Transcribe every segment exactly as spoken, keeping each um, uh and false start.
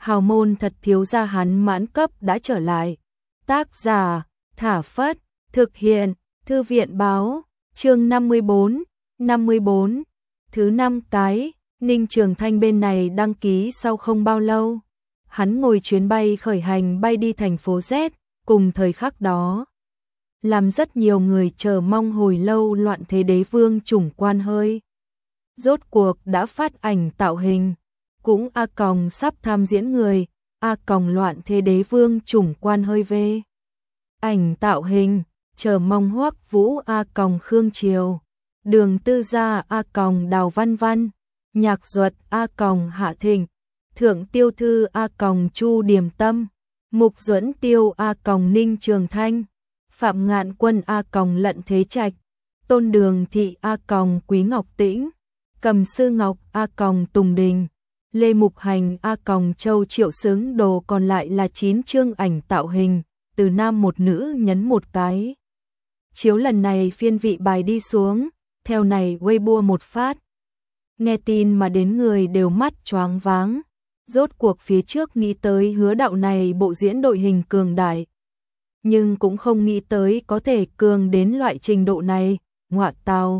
hào môn thật thiếu gia hắn mãn cấp đã trở lại. Tác giả, Thả Phất, thực hiện, Thư viện báo, chương năm mươi bốn, năm mươi bốn, thứ năm cái, Ninh Trường Thanh bên này đăng ký sau không bao lâu. Hắn ngồi chuyến bay khởi hành bay đi thành phố Z, cùng thời khắc đó. Làm rất nhiều người chờ mong hồi lâu loạn thế đế vương chủng quan hơi. Rốt cuộc đã phát ảnh tạo hình, cũng A Còng sắp tham diễn người, A Còng loạn thế đế vương chủng quan hơi về. Ảnh tạo hình, chờ mong Hoắc Vũ A Còng Khương Triều, Đường Tư Gia A Còng Đào Văn Văn, Nhạc Duật A Còng Hạ Thịnh, Thượng Tiêu Thư A Còng Chu Điềm Tâm, Mục Duẫn Tiêu A Còng Ninh Trường Thanh, Phạm Ngạn Quân A Còng Lận Thế Trạch, Tôn Đường Thị A Còng Quý Ngọc Tĩnh, Cầm Sư Ngọc A Còng Tùng Đình, Lê Mục Hành A Còng Châu Triệu Xứng đồ, còn lại là chín chương ảnh tạo hình, từ nam một nữ nhấn một cái. Chiếu lần này phiên vị bài đi xuống, theo này Weibo một phát. Nghe tin mà đến người đều mắt choáng váng. Rốt cuộc phía trước nghĩ tới Hứa Đạo này bộ diễn đội hình cường đại, nhưng cũng không nghĩ tới có thể cường đến loại trình độ này. Ngọa tào,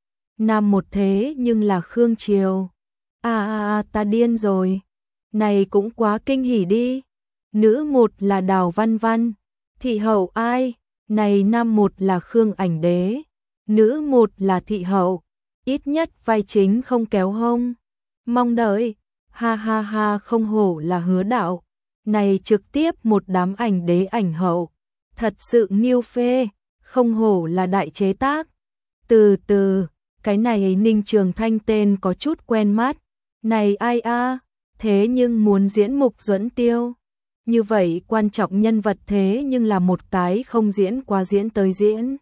nam một thế nhưng là Khương Triều. À à à, ta điên rồi. Này cũng quá kinh hỉ đi. Nữ một là Đào Văn Văn, thị hậu ai? Này nam một là Khương Ảnh Đế, nữ một là thị hậu, ít nhất vai chính không kéo hông. Mong đợi, ha ha ha, không hổ là Hứa Đạo. Này trực tiếp một đám ảnh đế ảnh hậu, thật sự nghiêu phê, không hổ là đại chế tác. Từ từ, cái này Ninh Trường Thanh tên có chút quen mắt. Này ai a, thế nhưng muốn diễn Mục Duẫn Tiêu. Như vậy quan trọng nhân vật thế nhưng là một cái không diễn qua diễn tới diễn.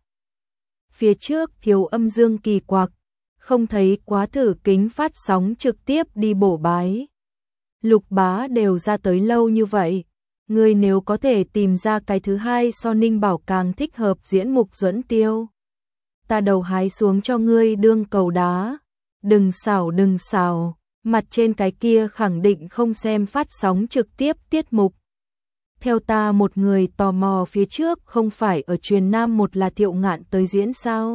Phía trước thiếu âm dương kỳ quặc, không thấy quá thử kính phát sóng trực tiếp đi bổ bái. Lục Bá đều ra tới lâu như vậy, người nếu có thể tìm ra cái thứ hai so Ninh Bảo càng thích hợp diễn Mục Duẫn Tiêu, ta đầu hái xuống cho ngươi đương cầu đá. Đừng xảo đừng xảo, mặt trên cái kia khẳng định không xem phát sóng trực tiếp tiết mục. Theo ta một người tò mò, phía trước không phải ở truyền nam một là Thiệu Ngạn tới diễn sao?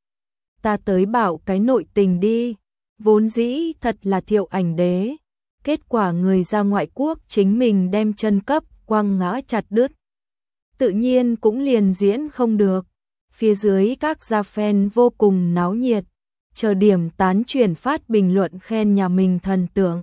Ta tới bảo cái nội tình đi, vốn dĩ thật là Thiệu Ảnh Đế, kết quả người ra ngoại quốc chính mình đem chân cấp quăng ngã chặt đứt, tự nhiên cũng liền diễn không được. Phía dưới các gia fan vô cùng náo nhiệt, chờ điểm tán truyền phát bình luận khen nhà mình thần tượng.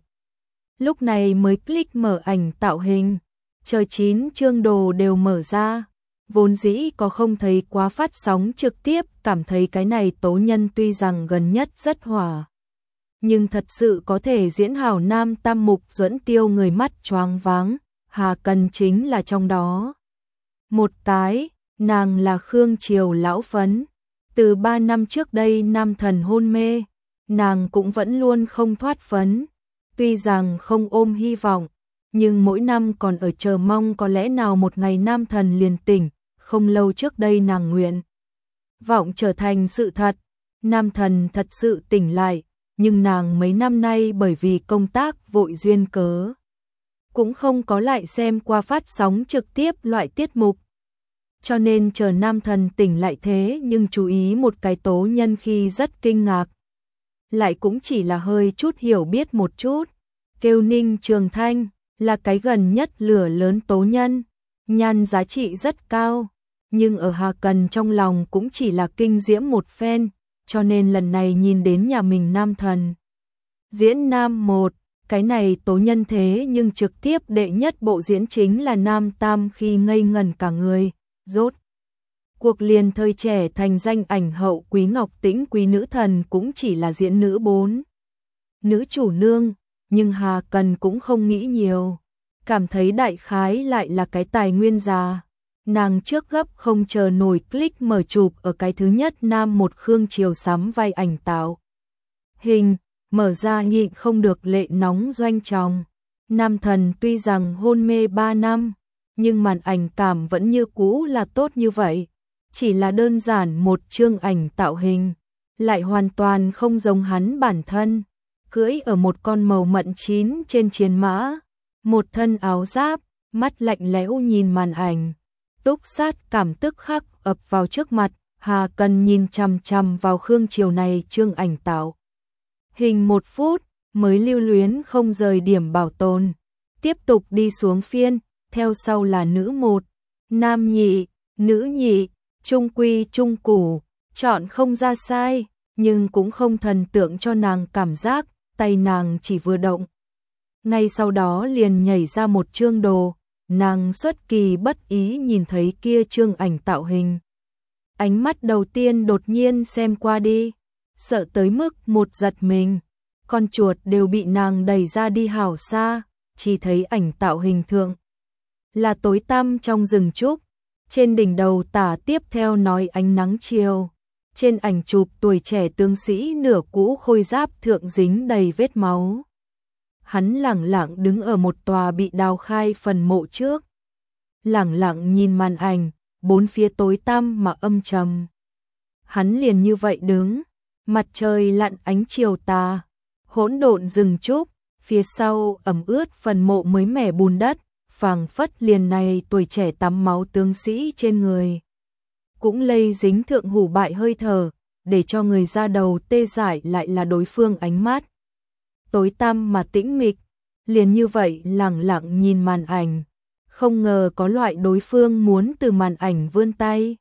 Lúc này mới click mở ảnh tạo hình, chờ chín chương đồ đều mở ra. Vốn dĩ có không thấy quá phát sóng trực tiếp, cảm thấy cái này tố nhân tuy rằng gần nhất rất hỏa, nhưng thật sự có thể diễn hảo nam tam Mục Duẫn Tiêu người mắt choáng váng. Hà Cần chính là trong đó một cái, nàng là Khương Triều lão phấn. Từ ba năm trước đây nam thần hôn mê, nàng cũng vẫn luôn không thoát phấn. Tuy rằng không ôm hy vọng, nhưng mỗi năm còn ở chờ mong có lẽ nào một ngày nam thần liền tỉnh. Không lâu trước đây nàng nguyện vọng trở thành sự thật, nam thần thật sự tỉnh lại, nhưng nàng mấy năm nay bởi vì công tác vội duyên cớ, cũng không có lại xem qua phát sóng trực tiếp loại tiết mục. Cho nên chờ nam thần tỉnh lại thế nhưng chú ý một cái tố nhân khi rất kinh ngạc. Lại cũng chỉ là hơi chút hiểu biết một chút, kêu Ninh Trường Thanh, là cái gần nhất lửa lớn tố nhân, nhan giá trị rất cao, nhưng ở Hà Cần trong lòng cũng chỉ là kinh diễm một phen, cho nên lần này nhìn đến nhà mình nam thần diễn nam một, cái này tố nhân thế nhưng trực tiếp đệ nhất bộ diễn chính là nam tam, khi ngây ngẩn cả người. Rốt cuộc liền thời trẻ thành danh ảnh hậu Quý Ngọc Tĩnh quý nữ thần cũng chỉ là diễn nữ bốn, nữ chủ nương, nhưng Hà Cần cũng không nghĩ nhiều, cảm thấy đại khái lại là cái tài nguyên già. Nàng trước gấp không chờ nổi click mở chụp ở cái thứ nhất nam một Khương Triều sắm vai ảnh tạo hình, mở ra nhịn không được lệ nóng doanh tròng. Nam thần tuy rằng hôn mê ba năm, nhưng màn ảnh cảm vẫn như cũ là tốt như vậy, chỉ là đơn giản một chương ảnh tạo hình, lại hoàn toàn không giống hắn bản thân, cưỡi ở một con màu mận chín trên chiến mã, một thân áo giáp, mắt lạnh lẽo nhìn màn ảnh. Túc Sát cảm tức khắc ập vào trước mặt, Hà Cần nhìn chằm chằm vào Khương Triều này trương ảnh tạo hình một phút, mới lưu luyến không rời điểm bảo tồn. Tiếp tục đi xuống phiên, theo sau là nữ một, nam nhị, nữ nhị, trung quy trung củ, chọn không ra sai, nhưng cũng không thần tượng cho nàng cảm giác, tay nàng chỉ vừa động. Ngay sau đó liền nhảy ra một chương đồ, nàng xuất kỳ bất ý nhìn thấy kia trương ảnh tạo hình. Ánh mắt đầu tiên đột nhiên xem qua đi, sợ tới mức một giật mình, con chuột đều bị nàng đẩy ra đi hảo xa, chỉ thấy ảnh tạo hình thượng là tối tăm trong rừng trúc, trên đỉnh đầu tả tiếp theo nói ánh nắng chiều. Trên ảnh chụp tuổi trẻ tướng sĩ nửa cũ khôi giáp thượng dính đầy vết máu. Hắn lẳng lặng đứng ở một tòa bị đào khai phần mộ trước. Lẳng lặng nhìn màn ảnh, bốn phía tối tăm mà âm trầm. Hắn liền như vậy đứng, mặt trời lặn ánh chiều tà, hỗn độn rừng trúc, phía sau ẩm ướt phần mộ mới mẻ bùn đất, phảng phất liền này tuổi trẻ tắm máu tướng sĩ trên người. Cũng lây dính thượng hủ bại hơi thở, để cho người ra đầu tê dại lại là đối phương ánh mắt. Tối tăm mà tĩnh mịch, liền như vậy lẳng lặng nhìn màn ảnh, không ngờ có loại đối phương muốn từ màn ảnh vươn tay,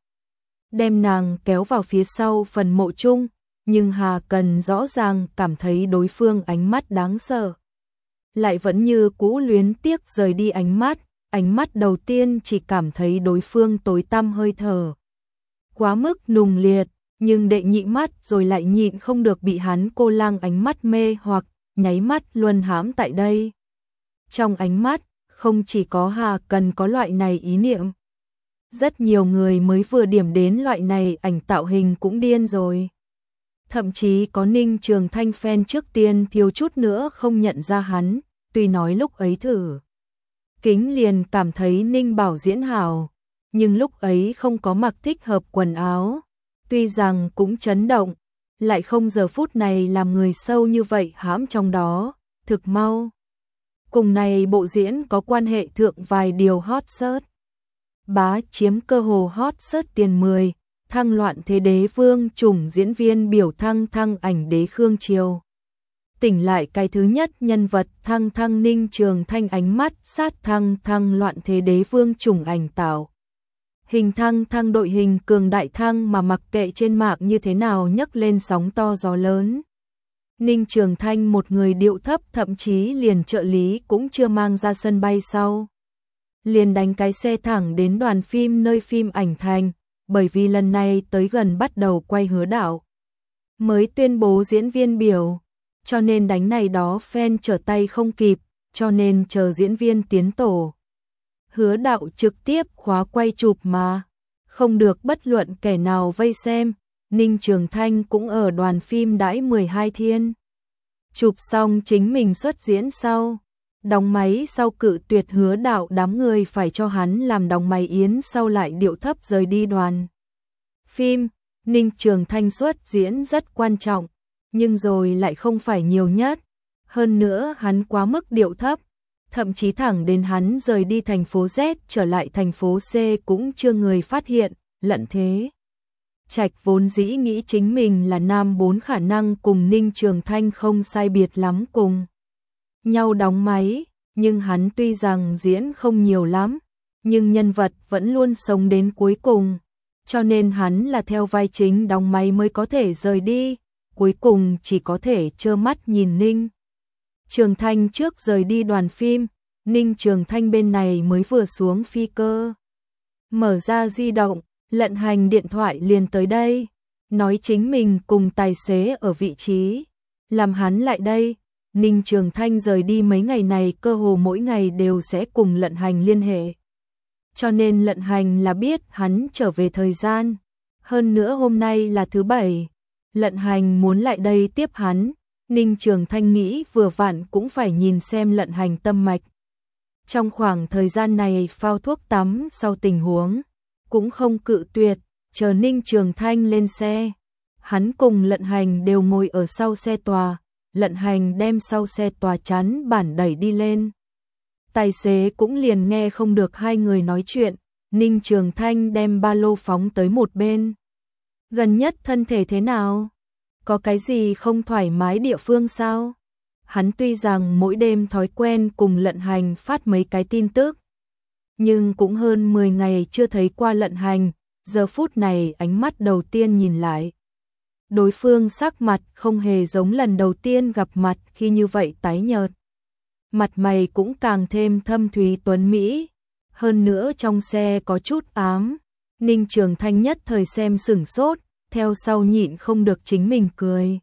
đem nàng kéo vào phía sau phần mộ chung, nhưng Hà Cần rõ ràng cảm thấy đối phương ánh mắt đáng sợ. Lại vẫn như cũ luyến tiếc rời đi ánh mắt, ánh mắt đầu tiên chỉ cảm thấy đối phương tối tăm hơi thở quá mức nùng liệt, nhưng đệ nhị mắt rồi lại nhịn không được bị hắn cô lang ánh mắt mê hoặc, nháy mắt luân hãm tại đây. Trong ánh mắt, không chỉ có Hà Cần có loại này ý niệm. Rất nhiều người mới vừa điểm đến loại này ảnh tạo hình cũng điên rồi. Thậm chí có Ninh Trường Thanh fan trước tiên thiếu chút nữa không nhận ra hắn, tuy nói lúc ấy thử kính liền cảm thấy Ninh Bảo diễn hảo, nhưng lúc ấy không có mặc thích hợp quần áo, tuy rằng cũng chấn động, lại không giờ phút này làm người sâu như vậy hãm trong đó, thực mau. Cùng này bộ diễn có quan hệ thượng vài điều hot search. Bá chiếm cơ hồ hot search tiền mười, thăng loạn thế đế vương chủng diễn viên biểu thăng thăng ảnh đế Khương Triều. Tỉnh lại cái thứ nhất nhân vật thăng thăng Ninh Trường Thanh ánh mắt sát thăng thăng loạn thế đế vương chủng ảnh tạo. Hình thăng thăng đội hình cường đại thăng mà mặc kệ trên mạng như thế nào nhấc lên sóng to gió lớn. Ninh Trường Thanh một người điệu thấp thậm chí liền trợ lý cũng chưa mang ra sân bay sau. Liền đánh cái xe thẳng đến đoàn phim nơi phim ảnh thành, bởi vì lần này tới gần bắt đầu quay Hứa Đạo. Mới tuyên bố diễn viên biểu, cho nên đánh này đó fan trở tay không kịp, cho nên chờ diễn viên tiến tổ. Hứa Đạo trực tiếp khóa quay chụp mà, không được bất luận kẻ nào vây xem, Ninh Trường Thanh cũng ở đoàn phim đãi mười hai thiên. Chụp xong chính mình xuất diễn sau, đóng máy sau cự tuyệt Hứa Đạo đám người phải cho hắn làm đóng máy yến sau lại điệu thấp rời đi đoàn phim. Ninh Trường Thanh xuất diễn rất quan trọng, nhưng rồi lại không phải nhiều nhất, hơn nữa hắn quá mức điệu thấp. Thậm chí thẳng đến hắn rời đi thành phố Z trở lại thành phố C cũng chưa người phát hiện, lận thế. Trạch vốn dĩ nghĩ chính mình là nam bốn khả năng cùng Ninh Trường Thanh không sai biệt lắm cùng nhau đóng máy, nhưng hắn tuy rằng diễn không nhiều lắm, nhưng nhân vật vẫn luôn sống đến cuối cùng, cho nên hắn là theo vai chính đóng máy mới có thể rời đi, cuối cùng chỉ có thể trơ mắt nhìn Ninh Trường Thanh trước rời đi đoàn phim, Ninh Trường Thanh bên này mới vừa xuống phi cơ. Mở ra di động, Lận Hành điện thoại liền tới đây, nói chính mình cùng tài xế ở vị trí, làm hắn lại đây. Ninh Trường Thanh rời đi mấy ngày này cơ hồ mỗi ngày đều sẽ cùng Lận Hành liên hệ. Cho nên Lận Hành là biết hắn trở về thời gian. Hơn nữa hôm nay là thứ bảy, Lận Hành muốn lại đây tiếp hắn. Ninh Trường Thanh nghĩ vừa vặn cũng phải nhìn xem Lận Hành tâm mạch. Trong khoảng thời gian này phao thuốc tắm sau tình huống, cũng không cự tuyệt, chờ Ninh Trường Thanh lên xe. Hắn cùng Lận Hành đều ngồi ở sau xe tòa, Lận Hành đem sau xe tòa chắn bản đẩy đi lên. tài xế cũng liền nghe không được hai người nói chuyện. Ninh Trường Thanh đem ba lô phóng tới một bên. Gần nhất thân thể thế nào? Có cái gì không thoải mái địa phương sao? Hắn tuy rằng mỗi đêm thói quen cùng Lận Hành phát mấy cái tin tức, nhưng cũng hơn mười ngày chưa thấy qua Lận Hành, giờ phút này ánh mắt đầu tiên nhìn lại. Đối phương sắc mặt không hề giống lần đầu tiên gặp mặt khi như vậy tái nhợt. Mặt mày cũng càng thêm thâm thúy tuấn mỹ, hơn nữa trong xe có chút ám. Ninh Trường Thanh nhất thời xem sửng sốt, theo sau nhịn không được chính mình cười.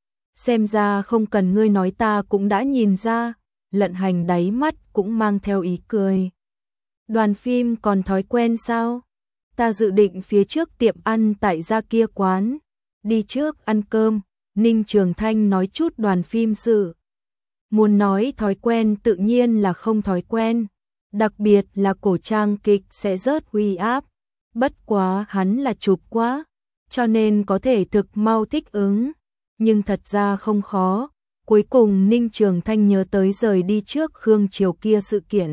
Xem ra không cần ngươi nói ta cũng đã nhìn ra. Lận Hành đáy mắt cũng mang theo ý cười. Đoàn phim còn thói quen sao? Ta dự định phía trước tiệm ăn tại gia kia quán, đi trước ăn cơm. Ninh Trường Thanh nói chút đoàn phim sự. Muốn nói thói quen tự nhiên là không thói quen, đặc biệt là cổ trang kịch sẽ rớt uy áp. Bất quá hắn là chụp quá, cho nên có thể thực mau thích ứng, nhưng thật ra không khó. Cuối cùng Ninh Trường Thanh nhớ tới rời đi trước Khương Triều kia sự kiện.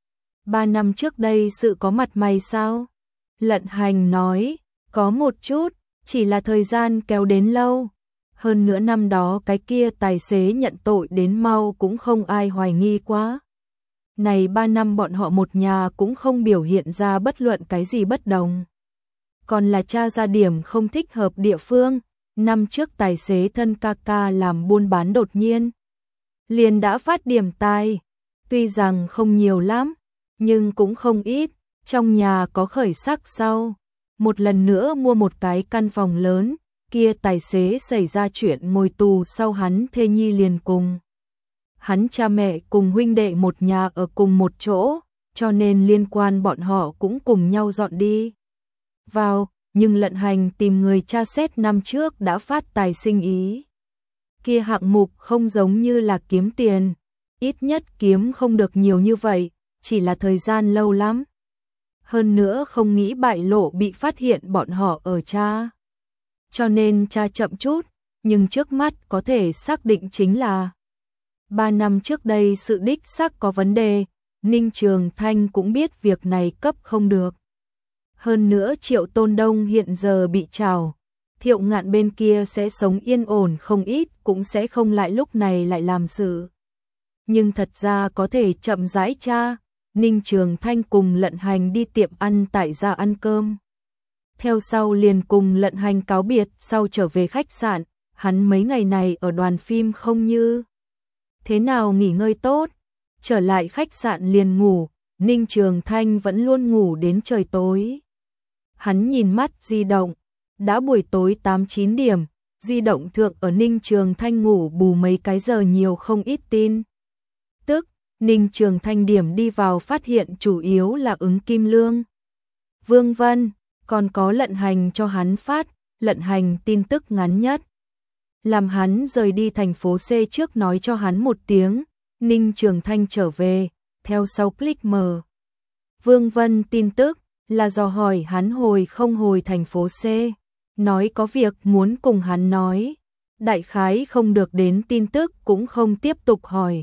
Ba năm trước đây sự có mặt mày sao? Lận Hành nói, có một chút, chỉ là thời gian kéo đến lâu. Hơn nữa năm đó cái kia tài xế nhận tội đến mau cũng không ai hoài nghi quá. Này ba năm bọn họ một nhà cũng không biểu hiện ra bất luận cái gì bất đồng. Còn là tra ra điểm không thích hợp địa phương. Năm trước tài xế thân ca ca làm buôn bán đột nhiên liền đã phát điểm tài, tuy rằng không nhiều lắm, nhưng cũng không ít. Trong nhà có khởi sắc sau, một lần nữa mua một cái căn phòng lớn. Kia tài xế xảy ra chuyện ngồi tù sau, hắn thê nhi liền cùng hắn cha mẹ cùng huynh đệ một nhà ở cùng một chỗ, cho nên liên quan bọn họ cũng cùng nhau dọn đi vào. Nhưng Lận Hành tìm người tra xét năm trước đã phát tài sinh ý. Kia hạng mục không giống như là kiếm tiền, ít nhất kiếm không được nhiều như vậy, chỉ là thời gian lâu lắm. Hơn nữa không nghĩ bại lộ bị phát hiện bọn họ ở tra. Cho nên tra chậm chút, nhưng trước mắt có thể xác định chính là ba năm trước đây sự đích xác có vấn đề. Ninh Trường Thanh cũng biết việc này cấp không được. Hơn nữa Triệu Tôn Đông hiện giờ bị trảo, Thiệu Ngạn bên kia sẽ sống yên ổn không ít, cũng sẽ không lại lúc này lại làm sự. Nhưng thật ra có thể chậm rãi tra. Ninh Trường Thanh cùng Lận Hành đi tiệm ăn tại gia ăn cơm. Theo sau liền cùng Lận Hành cáo biệt, sau trở về khách sạn. Hắn mấy ngày này ở đoàn phim không như thế nào nghỉ ngơi tốt, trở lại khách sạn liền ngủ. Ninh Trường Thanh vẫn luôn ngủ đến trời tối. Hắn nhìn mắt di động, đã buổi tối tám chín điểm, di động thượng ở Ninh Trường Thanh ngủ bù mấy cái giờ nhiều không ít tin. Tức, Ninh Trường Thanh điểm đi vào phát hiện chủ yếu là ứng Kim Lương, Vương Vân, còn có Lận Hành cho hắn phát. Lận Hành tin tức ngắn nhất, làm hắn rời đi thành phố C trước nói cho hắn một tiếng. Ninh Trường Thanh trở về, theo sau click mở. Vương Vân tin tức là dò hỏi hắn hồi không hồi thành phố C, nói có việc muốn cùng hắn nói. Đại khái không được đến tin tức cũng không tiếp tục hỏi.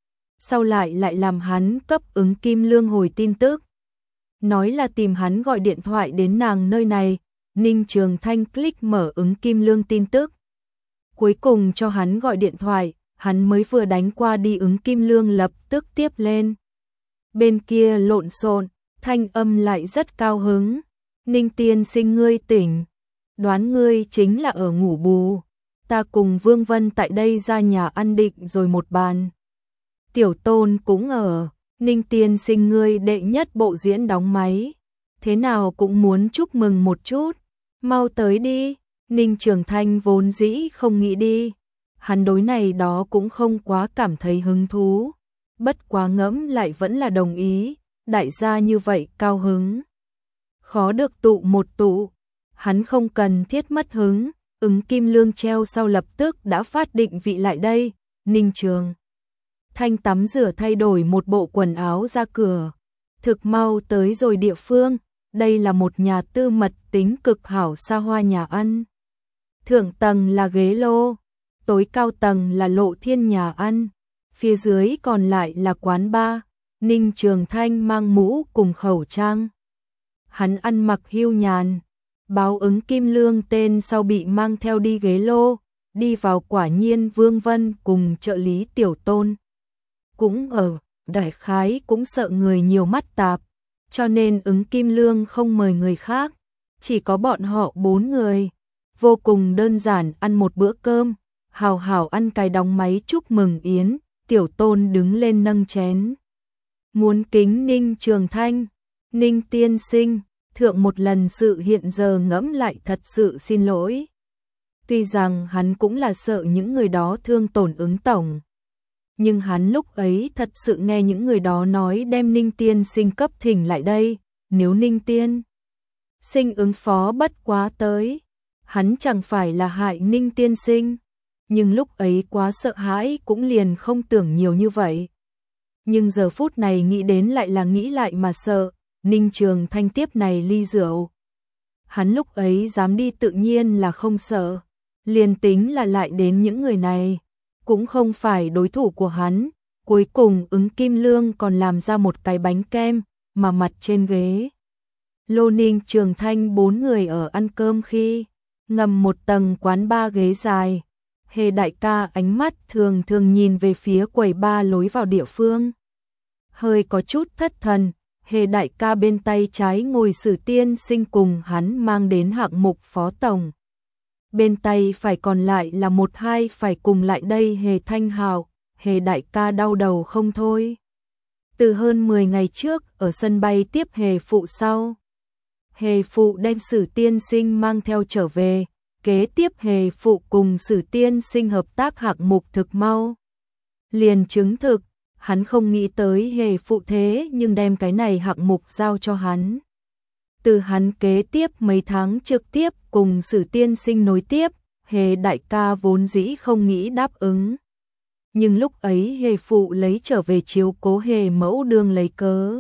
Sau lại lại làm hắn cấp ứng Kim Lương hồi tin tức, nói là tìm hắn gọi điện thoại đến nàng nơi này. Ninh Trường Thanh click mở ứng Kim Lương tin tức, cuối cùng cho hắn gọi điện thoại. Hắn mới vừa đánh qua đi, ứng Kim Lương lập tức tiếp lên. Bên kia lộn xộn, thanh âm lại rất cao hứng. Ninh tiên sinh ngươi tỉnh, đoán ngươi chính là ở ngủ bù. Ta cùng Vương Vân tại đây ra nhà ăn định rồi một bàn. Tiểu Tôn cũng ở. Ninh tiên sinh ngươi đệ nhất bộ diễn đóng máy, thế nào cũng muốn chúc mừng một chút. Mau tới đi. Ninh Trường Thanh vốn dĩ không nghĩ đi, hắn đối này đó cũng không quá cảm thấy hứng thú, bất quá ngẫm lại vẫn là đồng ý. Đại gia như vậy cao hứng, khó được tụ một tụ, hắn không cần thiết mất hứng. Ứng Kim Lương treo sau lập tức đã phát định vị lại đây. Ninh Trường Thanh tắm rửa thay đổi một bộ quần áo ra cửa, thực mau tới rồi địa phương. Đây là một nhà tư mật tính cực hảo xa hoa nhà ăn. Thượng tầng là ghế lô, tối cao tầng là lộ thiên nhà ăn, phía dưới còn lại là quán bar. Ninh Trường Thanh mang mũ cùng khẩu trang. Hắn ăn mặc hiu nhàn, báo ứng kim lương tên sau bị mang theo đi ghế lô, đi vào quả nhiên Vương Vân cùng trợ lý Tiểu Tôn. Cũng ở, đại khái cũng sợ người nhiều mắt tạp, cho nên ứng kim lương không mời người khác, chỉ có bọn họ bốn người, vô cùng đơn giản ăn một bữa cơm, hào hào ăn cái đóng máy chúc mừng yến, Tiểu Tôn đứng lên nâng chén. Muốn kính Ninh Trường Thanh, Ninh tiên sinh, thượng một lần sự hiện giờ ngẫm lại thật sự xin lỗi. Tuy rằng hắn cũng là sợ những người đó thương tổn ứng tổng, nhưng hắn lúc ấy thật sự nghe những người đó nói đem Ninh tiên sinh cấp thỉnh lại đây, nếu Ninh tiên sinh ứng phó bất quá tới, hắn chẳng phải là hại Ninh tiên sinh, nhưng lúc ấy quá sợ hãi cũng liền không tưởng nhiều như vậy. Nhưng giờ phút này nghĩ đến lại là nghĩ lại mà sợ, Ninh Trường Thanh tiếp này ly rượu. Hắn lúc ấy dám đi tự nhiên là không sợ, liền tính là lại đến những người này, cũng không phải đối thủ của hắn. Cuối cùng ứng kim lương còn làm ra một cái bánh kem, mà mặt trên ghế. Lô Ninh Trường Thanh bốn người ở ăn cơm khi, ngầm một tầng quán ba ghế dài. Hề đại ca ánh mắt thường thường nhìn về phía quầy ba lối vào địa phương. Hơi có chút thất thần, Hề đại ca bên tay trái ngồi Sử tiên sinh cùng hắn mang đến hạng mục phó tổng. Bên tay phải còn lại là một hai phải cùng lại đây Hề Thanh Hạo, Hề đại ca đau đầu không thôi. Từ hơn mười ngày trước ở sân bay tiếp Hề phụ sau. Hề phụ đem Sử tiên sinh mang theo trở về, kế tiếp Hề phụ cùng Sử tiên sinh hợp tác hạng mục thực mau. Liền chứng thực, hắn không nghĩ tới Hề phụ thế nhưng đem cái này hạng mục giao cho hắn. Từ hắn kế tiếp mấy tháng trực tiếp cùng Sử tiên sinh nối tiếp, Hề đại ca vốn dĩ không nghĩ đáp ứng. Nhưng lúc ấy Hề phụ lấy trở về chiếu cố Hề mẫu đương lấy cớ.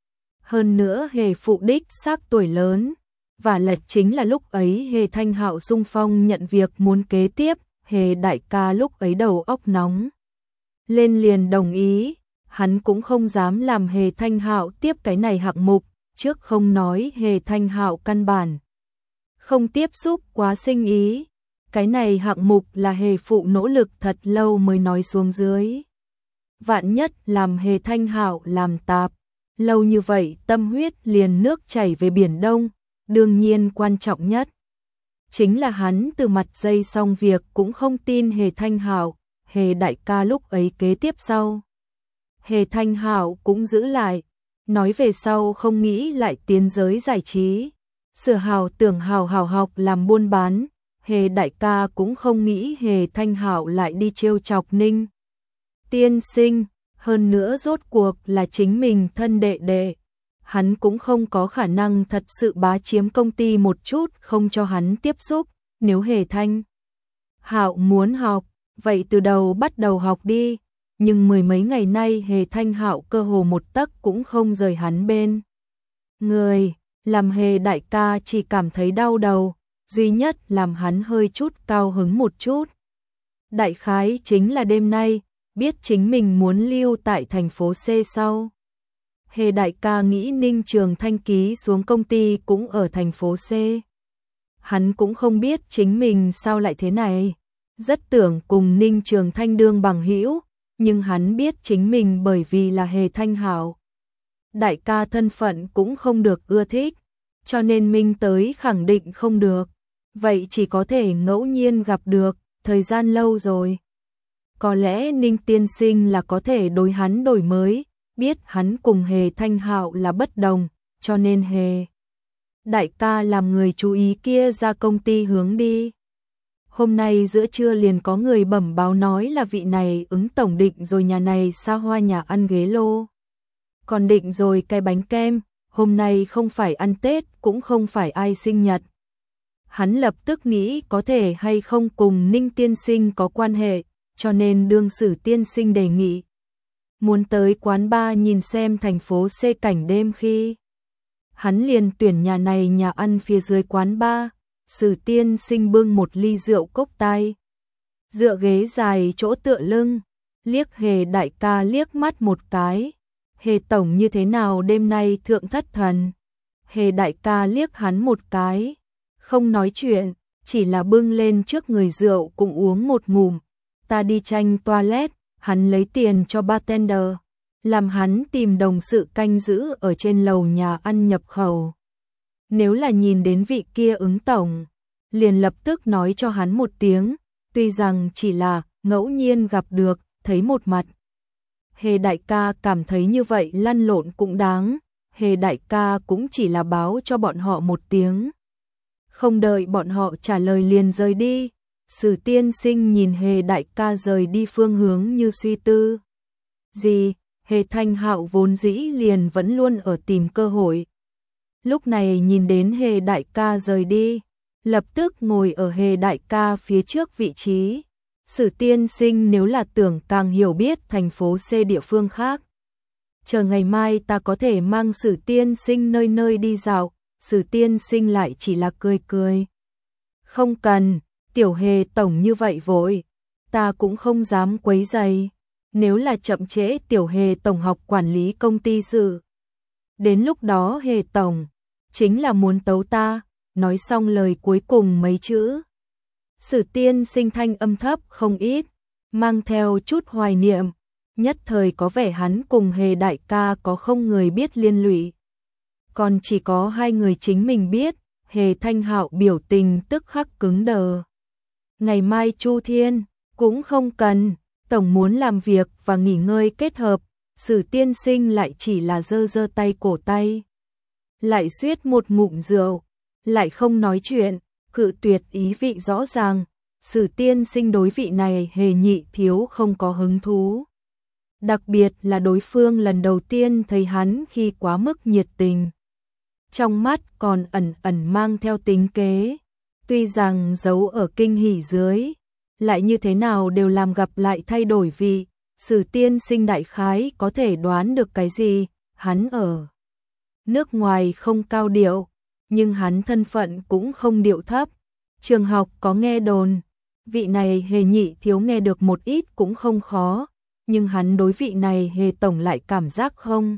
Hơn nữa Hề phụ đích xác tuổi lớn, và lại chính là lúc ấy Hề Thanh Hạo xung phong nhận việc muốn kế tiếp, Hề đại ca lúc ấy đầu óc nóng. Lên liền đồng ý, hắn cũng không dám làm Hề Thanh Hạo tiếp cái này hạng mục, trước không nói Hề Thanh Hạo căn bản không tiếp xúc quá sinh ý. Cái này hạng mục là Hề phụ nỗ lực thật lâu mới nói xuống dưới. Vạn nhất làm Hề Thanh Hạo làm tạp, lâu như vậy tâm huyết liền nước chảy về Biển Đông, đương nhiên quan trọng nhất chính là hắn từ mặt dây xong việc cũng không tin Hề Thanh Hạo, Hề đại ca lúc ấy kế tiếp sau. Hề Thanh Hạo cũng giữ lại, nói về sau không nghĩ lại tiến giới giải trí, sửa hào tưởng hào hào học làm buôn bán. Hề đại ca cũng không nghĩ Hề Thanh Hạo lại đi trêu chọc Ninh tiên sinh, hơn nữa rốt cuộc là chính mình thân đệ đệ. Hắn cũng không có khả năng thật sự bá chiếm công ty một chút không cho hắn tiếp xúc, nếu Hề Thanh Hạo muốn học, vậy từ đầu bắt đầu học đi, nhưng mười mấy ngày nay Hề Thanh Hạo cơ hồ một tấc cũng không rời hắn bên người, làm Hề đại ca chỉ cảm thấy đau đầu. Duy nhất làm hắn hơi chút cao hứng một chút. Đại khái chính là đêm nay, biết chính mình muốn lưu tại thành phố C sau. Hề đại ca nghĩ Ninh Trường Thanh ký xuống công ty cũng ở thành phố C. Hắn cũng không biết chính mình sao lại thế này. Rất tưởng cùng Ninh Trường Thanh đương bằng hữu, nhưng hắn biết chính mình bởi vì là Hề Thanh Hạo. Đại ca thân phận cũng không được ưa thích, cho nên minh tới khẳng định không được. Vậy chỉ có thể ngẫu nhiên gặp được, thời gian lâu rồi. Có lẽ Ninh tiên sinh là có thể đối hắn đổi mới, biết hắn cùng Hề Thanh Hạo là bất đồng, cho nên Hề đại ca làm người chú ý kia ra công ty hướng đi. Hôm nay giữa trưa liền có người bẩm báo nói là vị này ứng tổng định rồi nhà này xa hoa nhà ăn ghế lô. Còn định rồi cái bánh kem, hôm nay không phải ăn Tết cũng không phải ai sinh nhật. Hắn lập tức nghĩ có thể hay không cùng Ninh tiên sinh có quan hệ, cho nên đương Sử tiên sinh đề nghị. Muốn tới quán bar nhìn xem thành phố C cảnh đêm khi. Hắn liền tuyển nhà này nhà ăn phía dưới quán bar, Sử tiên sinh bưng một ly rượu cốc tay. Dựa ghế dài chỗ tựa lưng, liếc Hề đại ca liếc mắt một cái. Hề tổng như thế nào đêm nay thượng thất thần? Hề đại ca liếc hắn một cái, không nói chuyện, chỉ là bưng lên trước người rượu cùng uống một ngụm. Ta đi tranh toilet, hắn lấy tiền cho bartender, làm hắn tìm đồng sự canh giữ ở trên lầu nhà ăn nhập khẩu. Nếu là nhìn đến vị kia ứng tổng, liền lập tức nói cho hắn một tiếng, tuy rằng chỉ là ngẫu nhiên gặp được, thấy một mặt. Hề đại ca cảm thấy như vậy lăn lộn cũng đáng, Hề đại ca cũng chỉ là báo cho bọn họ một tiếng. Không đợi bọn họ trả lời liền rời đi. Sử tiên sinh nhìn Hề đại ca rời đi phương hướng như suy tư. Gì, Hề Thanh Hạo vốn dĩ liền vẫn luôn ở tìm cơ hội. Lúc này nhìn đến Hề đại ca rời đi, lập tức ngồi ở Hề đại ca phía trước vị trí. Sử tiên sinh nếu là tưởng càng hiểu biết thành phố C địa phương khác. Chờ ngày mai ta có thể mang Sử tiên sinh nơi nơi đi dạo. Sử tiên sinh lại chỉ là cười cười. Không cần, tiểu Hề tổng như vậy vội, ta cũng không dám quấy rầy. Nếu là chậm trễ tiểu Hề tổng học quản lý công ty sự. Đến lúc đó Hề tổng, chính là muốn tấu ta, nói xong lời cuối cùng mấy chữ. Sử tiên sinh thanh âm thấp không ít, mang theo chút hoài niệm, nhất thời có vẻ hắn cùng Hề đại ca có không người biết liên lụy. Còn chỉ có hai người chính mình biết, Hề Thanh Hạo biểu tình tức khắc cứng đờ. Ngày mai Chu Thiên, cũng không cần, tổng muốn làm việc và nghỉ ngơi kết hợp, Sử tiên sinh lại chỉ là giơ giơ tay cổ tay. Lại suýt một ngụm rượu, lại không nói chuyện, cự tuyệt ý vị rõ ràng, Sử tiên sinh đối vị này Hề nhị thiếu không có hứng thú. Đặc biệt là đối phương lần đầu tiên thấy hắn khi quá mức nhiệt tình. Trong mắt còn ẩn ẩn mang theo tính kế, tuy rằng giấu ở kinh hỉ dưới, lại như thế nào đều làm gặp lại thay đổi vị. Sử tiên sinh đại khái có thể đoán được cái gì, hắn ở nước ngoài không cao điệu, nhưng hắn thân phận cũng không điệu thấp. Trường học có nghe đồn, vị này Hề nhị thiếu nghe được một ít cũng không khó, nhưng hắn đối vị này Hề tổng lại cảm giác không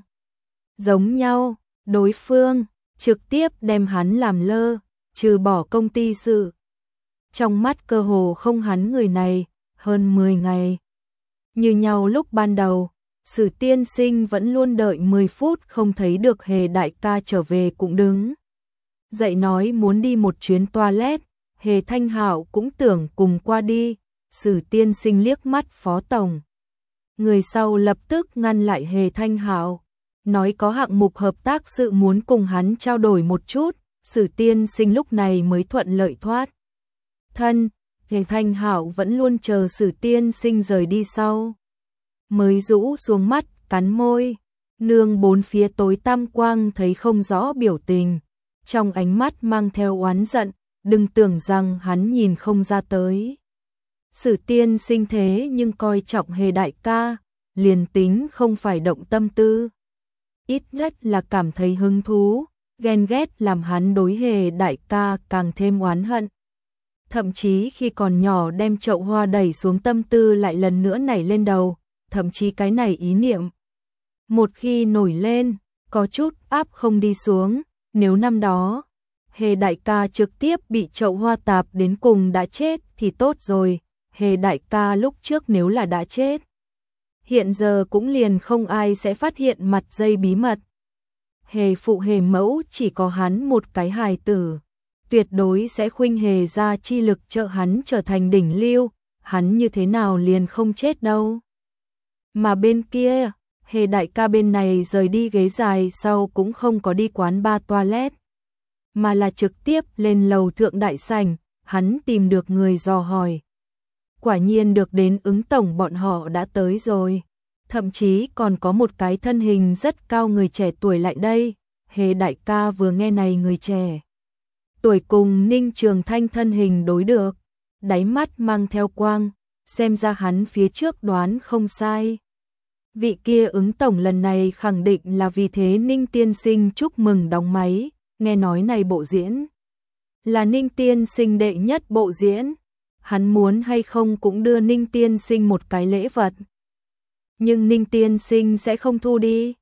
giống nhau, đối phương trực tiếp đem hắn làm lơ, trừ bỏ công ty sự. Trong mắt cơ hồ không hắn người này, hơn mười ngày. Như nhau lúc ban đầu, Sử tiên sinh vẫn luôn đợi mười phút không thấy được Hề đại ca trở về cũng đứng. Dậy nói muốn đi một chuyến toilet, Hề Thanh Hạo cũng tưởng cùng qua đi, Sử tiên sinh liếc mắt phó tổng. Người sau lập tức ngăn lại Hề Thanh Hạo, nói có hạng mục hợp tác sự muốn cùng hắn trao đổi một chút, Sử tiên sinh lúc này mới thuận lợi thoát thân. Hề Thanh Hạo vẫn luôn chờ Sử tiên sinh rời đi sau, mới rũ xuống mắt, cắn môi, nương bốn phía tối tăm quang thấy không rõ biểu tình, trong ánh mắt mang theo oán giận, đừng tưởng rằng hắn nhìn không ra tới. Sử tiên sinh thế nhưng coi trọng Hề đại ca, liền tính không phải động tâm tư, ít nhất là cảm thấy hứng thú, ghen ghét làm hắn đối Hề đại ca càng thêm oán hận. Thậm chí khi còn nhỏ đem chậu hoa đẩy xuống tâm tư lại lần nữa nảy lên đầu, thậm chí cái này ý niệm. Một khi nổi lên, có chút áp không đi xuống, nếu năm đó, Hề đại ca trực tiếp bị chậu hoa tạp đến cùng đã chết thì tốt rồi, Hề đại ca lúc trước nếu là đã chết. Hiện giờ cũng liền không ai sẽ phát hiện mặt dây bí mật. Hề phụ Hề mẫu chỉ có hắn một cái hài tử, tuyệt đối sẽ khuynh Hề ra chi lực trợ hắn trở thành đỉnh lưu, hắn như thế nào liền không chết đâu. Mà bên kia, Hề đại ca bên này rời đi ghế dài sau cũng không có đi quán bar toilet, mà là trực tiếp lên lầu thượng đại sảnh, hắn tìm được người dò hỏi. Quả nhiên được đến ứng tổng bọn họ đã tới rồi, thậm chí còn có một cái thân hình rất cao người trẻ tuổi lại đây. Hề đại ca vừa nghe này người trẻ tuổi cùng Ninh Trường Thanh thân hình đối được, đáy mắt mang theo quang, xem ra hắn phía trước đoán không sai. Vị kia ứng tổng lần này khẳng định là vì thế Ninh tiên sinh chúc mừng đóng máy, nghe nói này bộ diễn là Ninh tiên sinh đệ nhất bộ diễn, hắn muốn hay không cũng đưa Ninh tiên sinh một cái lễ vật. Nhưng Ninh tiên sinh sẽ không thu đi,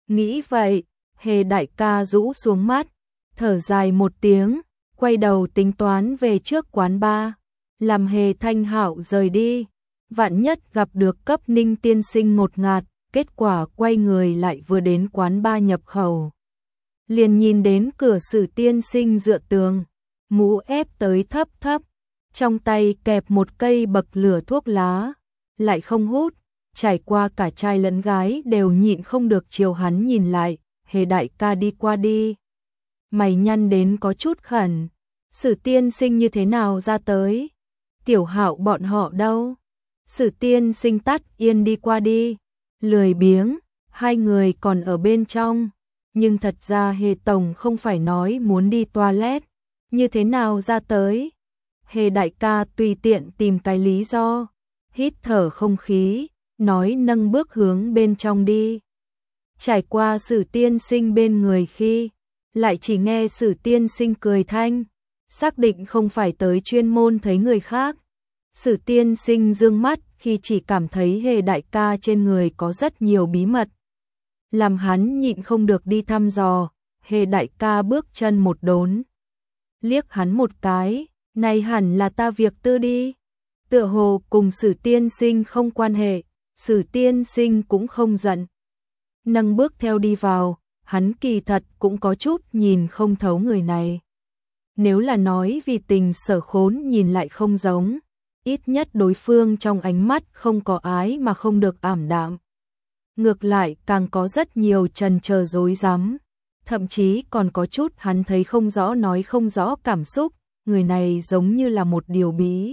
Nghĩ vậy, Hề đại ca rũ xuống mắt, thở dài một tiếng, quay đầu tính toán về trước quán bar, làm Hề Thanh Hạo rời đi. Vạn nhất gặp được cấp Ninh tiên sinh ngột ngạt, kết quả quay người lại vừa đến quán bar nhập khẩu. Liền nhìn đến cửa Sử tiên sinh dựa tường, mũ ép tới thấp thấp, trong tay kẹp một cây bậc lửa thuốc lá, lại không hút, trải qua cả trai lẫn gái đều nhịn không được chiều hắn nhìn lại. Hề đại ca đi qua đi. Mày nhăn đến có chút khẩn. Sử tiên sinh như thế nào ra tới? Tiểu Hạo bọn họ đâu? Sử tiên sinh tắt yên đi qua đi. Lười biếng, hai người còn ở bên trong. Nhưng thật ra Hề tổng không phải nói muốn đi toilet. Như thế nào ra tới? Hề đại ca tùy tiện tìm cái lý do. Hít thở không khí, nói nâng bước hướng bên trong đi. Trải qua Sử tiên sinh bên người khi, lại chỉ nghe Sử tiên sinh cười thanh, xác định không phải tới chuyên môn thấy người khác. Sử tiên sinh dương mắt khi chỉ cảm thấy Hề đại ca trên người có rất nhiều bí mật. Làm hắn nhịn không được đi thăm dò, Hề đại ca bước chân một đốn. Liếc hắn một cái, này hẳn là ta việc tư đi. Tựa hồ cùng Sử tiên sinh không quan hệ, Sử tiên sinh cũng không giận. Nâng bước theo đi vào, hắn kỳ thật cũng có chút nhìn không thấu người này. Nếu là nói vì tình sở khốn nhìn lại không giống, ít nhất đối phương trong ánh mắt không có ái mà không được ảm đạm. Ngược lại càng có rất nhiều trần chờ rối rắm, thậm chí còn có chút hắn thấy không rõ nói không rõ cảm xúc, người này giống như là một điều bí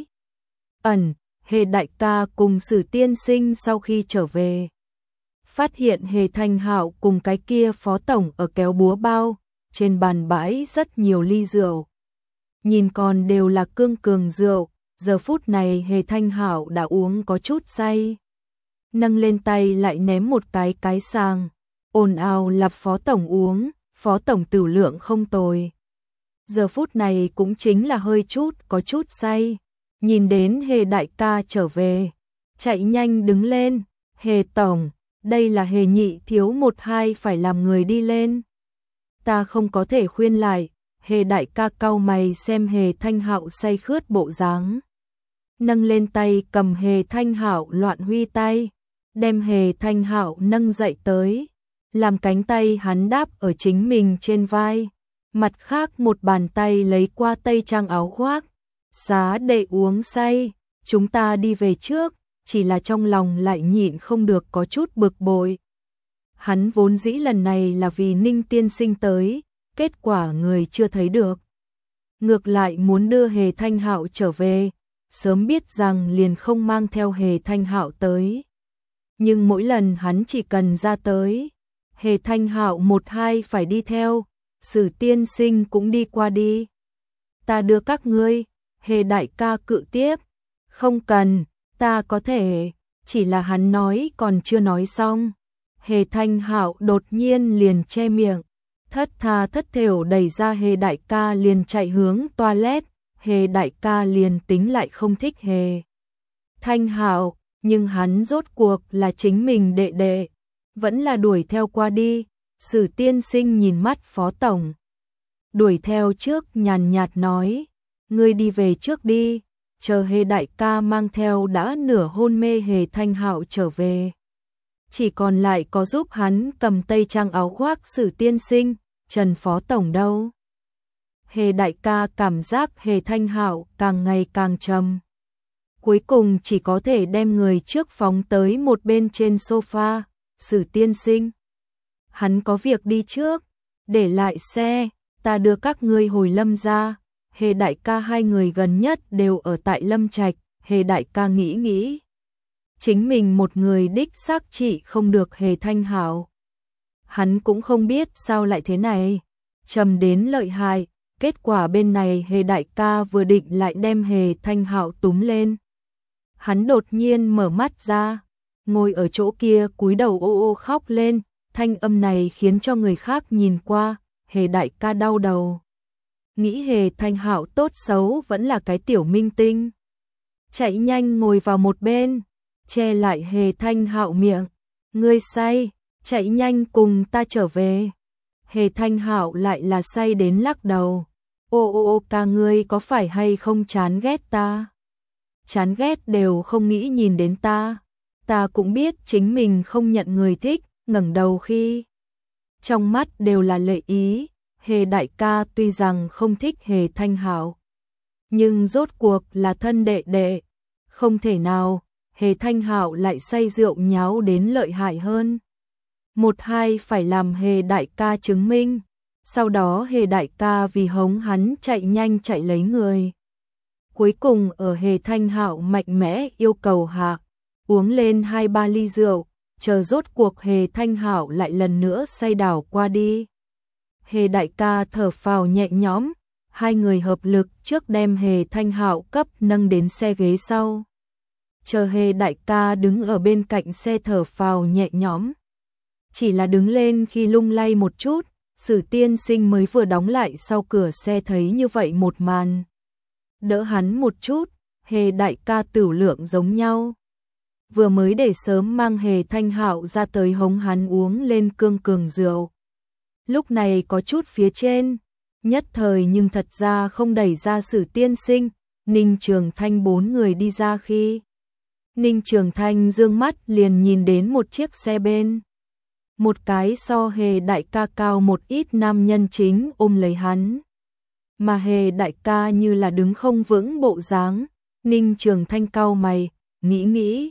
ẩn. Hề đại ca cùng Sử tiên sinh sau khi trở về, phát hiện Hề Thanh Hạo cùng cái kia phó tổng ở kéo búa bao, trên bàn bãi rất nhiều ly rượu. Nhìn còn đều là cương cường rượu, giờ phút này Hề Thanh Hạo đã uống có chút say. Nâng lên tay lại ném một cái cái sàng, ồn ào lập phó tổng uống, phó tổng tửu lượng không tồi. Giờ phút này cũng chính là hơi chút có chút say, nhìn đến Hề đại ca trở về, chạy nhanh đứng lên, Hề tổng. Đây là Hề nhị thiếu một hai phải làm người đi lên. Ta không có thể khuyên lại, Hề đại ca cau mày xem Hề Thanh Hạo say khướt bộ dáng. Nâng lên tay cầm Hề Thanh Hạo loạn huy tay, đem Hề Thanh Hạo nâng dậy tới, làm cánh tay hắn đáp ở chính mình trên vai. Mặt khác một bàn tay lấy qua tây trang áo khoác. Xá đệ uống say, chúng ta đi về trước. Chỉ là trong lòng lại nhịn không được có chút bực bội. Hắn vốn dĩ lần này là vì Ninh tiên sinh tới, kết quả người chưa thấy được. Ngược lại muốn đưa Hề Thanh Hạo trở về, sớm biết rằng liền không mang theo Hề Thanh Hạo tới. Nhưng mỗi lần hắn chỉ cần ra tới, Hề Thanh Hạo một hai phải đi theo, Sử tiên sinh cũng đi qua đi. Ta đưa các ngươi, Hề đại ca cự tiếp, không cần. Ta có thể, chỉ là hắn nói còn chưa nói xong. Hề Thanh Hạo đột nhiên liền che miệng, thất tha thất thểu đẩy ra Hề đại ca liền chạy hướng toilet. Hề đại ca liền tính lại không thích Hề Thanh Hạo, nhưng hắn rốt cuộc là chính mình đệ đệ, vẫn là đuổi theo qua đi. Sử tiên sinh nhìn mắt phó tổng, đuổi theo trước nhàn nhạt nói, ngươi đi về trước đi. Chờ Hề đại ca mang theo đã nửa hôn mê Hề Thanh Hạo trở về. Chỉ còn lại có giúp hắn cầm tây trang áo khoác Sử tiên sinh, Trần phó tổng đâu. Hề đại ca cảm giác Hề Thanh Hạo càng ngày càng trầm. Cuối cùng chỉ có thể đem người trước phóng tới một bên trên sofa. Sử tiên sinh, hắn có việc đi trước, để lại xe, ta đưa các ngươi hồi Lâm gia. Hề đại ca hai người gần nhất đều ở tại Lâm Trạch. Hề đại ca nghĩ nghĩ, chính mình một người đích xác trị không được Hề Thanh Hạo. Hắn cũng không biết sao lại thế này, trầm đến lợi hại. Kết quả bên này Hề đại ca vừa định lại đem Hề Thanh Hạo túm lên, hắn đột nhiên mở mắt ra, ngồi ở chỗ kia cúi đầu ô ô khóc lên. Thanh âm này khiến cho người khác nhìn qua, Hề đại ca đau đầu. Nghĩ Hề Thanh Hạo tốt xấu vẫn là cái tiểu minh tinh, chạy nhanh ngồi vào một bên, che lại Hề Thanh Hạo miệng. Ngươi say, chạy nhanh cùng ta trở về. Hề Thanh Hạo lại là say đến lắc đầu. Ô ô ô ca ngươi có phải hay không chán ghét ta? Chán ghét đều không nghĩ nhìn đến ta. Ta cũng biết chính mình không nhận người thích, ngẩng đầu khi trong mắt đều là lệ ý. Hề đại ca tuy rằng không thích Hề Thanh Hạo, nhưng rốt cuộc là thân đệ đệ, không thể nào Hề Thanh Hạo lại say rượu nháo đến lợi hại hơn. Một hai phải làm Hề đại ca chứng minh. Sau đó Hề đại ca vì hống hắn chạy nhanh chạy lấy người. Cuối cùng ở Hề Thanh Hạo mạnh mẽ yêu cầu hạ, uống lên hai ba ly rượu, chờ rốt cuộc Hề Thanh Hạo lại lần nữa say đảo qua đi. Hề đại ca thở phào nhẹ nhõm, hai người hợp lực trước đem Hề Thanh Hạo cấp nâng đến xe ghế sau. Chờ Hề đại ca đứng ở bên cạnh xe thở phào nhẹ nhõm. Chỉ là đứng lên khi lung lay một chút, Sử tiên sinh mới vừa đóng lại sau cửa xe thấy như vậy một màn. Đỡ hắn một chút, Hề đại ca tửu lượng giống nhau. Vừa mới để sớm mang Hề Thanh Hạo ra tới hống hắn uống lên cương cường rượu. Lúc này có chút phía trên, nhất thời nhưng thật ra không đẩy ra Sử tiên sinh. Ninh Trường Thanh bốn người đi ra khi Ninh Trường Thanh dương mắt liền nhìn đến một chiếc xe bên. Một cái so Hề đại ca cao một ít nam nhân chính ôm lấy hắn. Mà Hề đại ca như là đứng không vững bộ dáng. Ninh Trường Thanh cau mày, nghĩ nghĩ.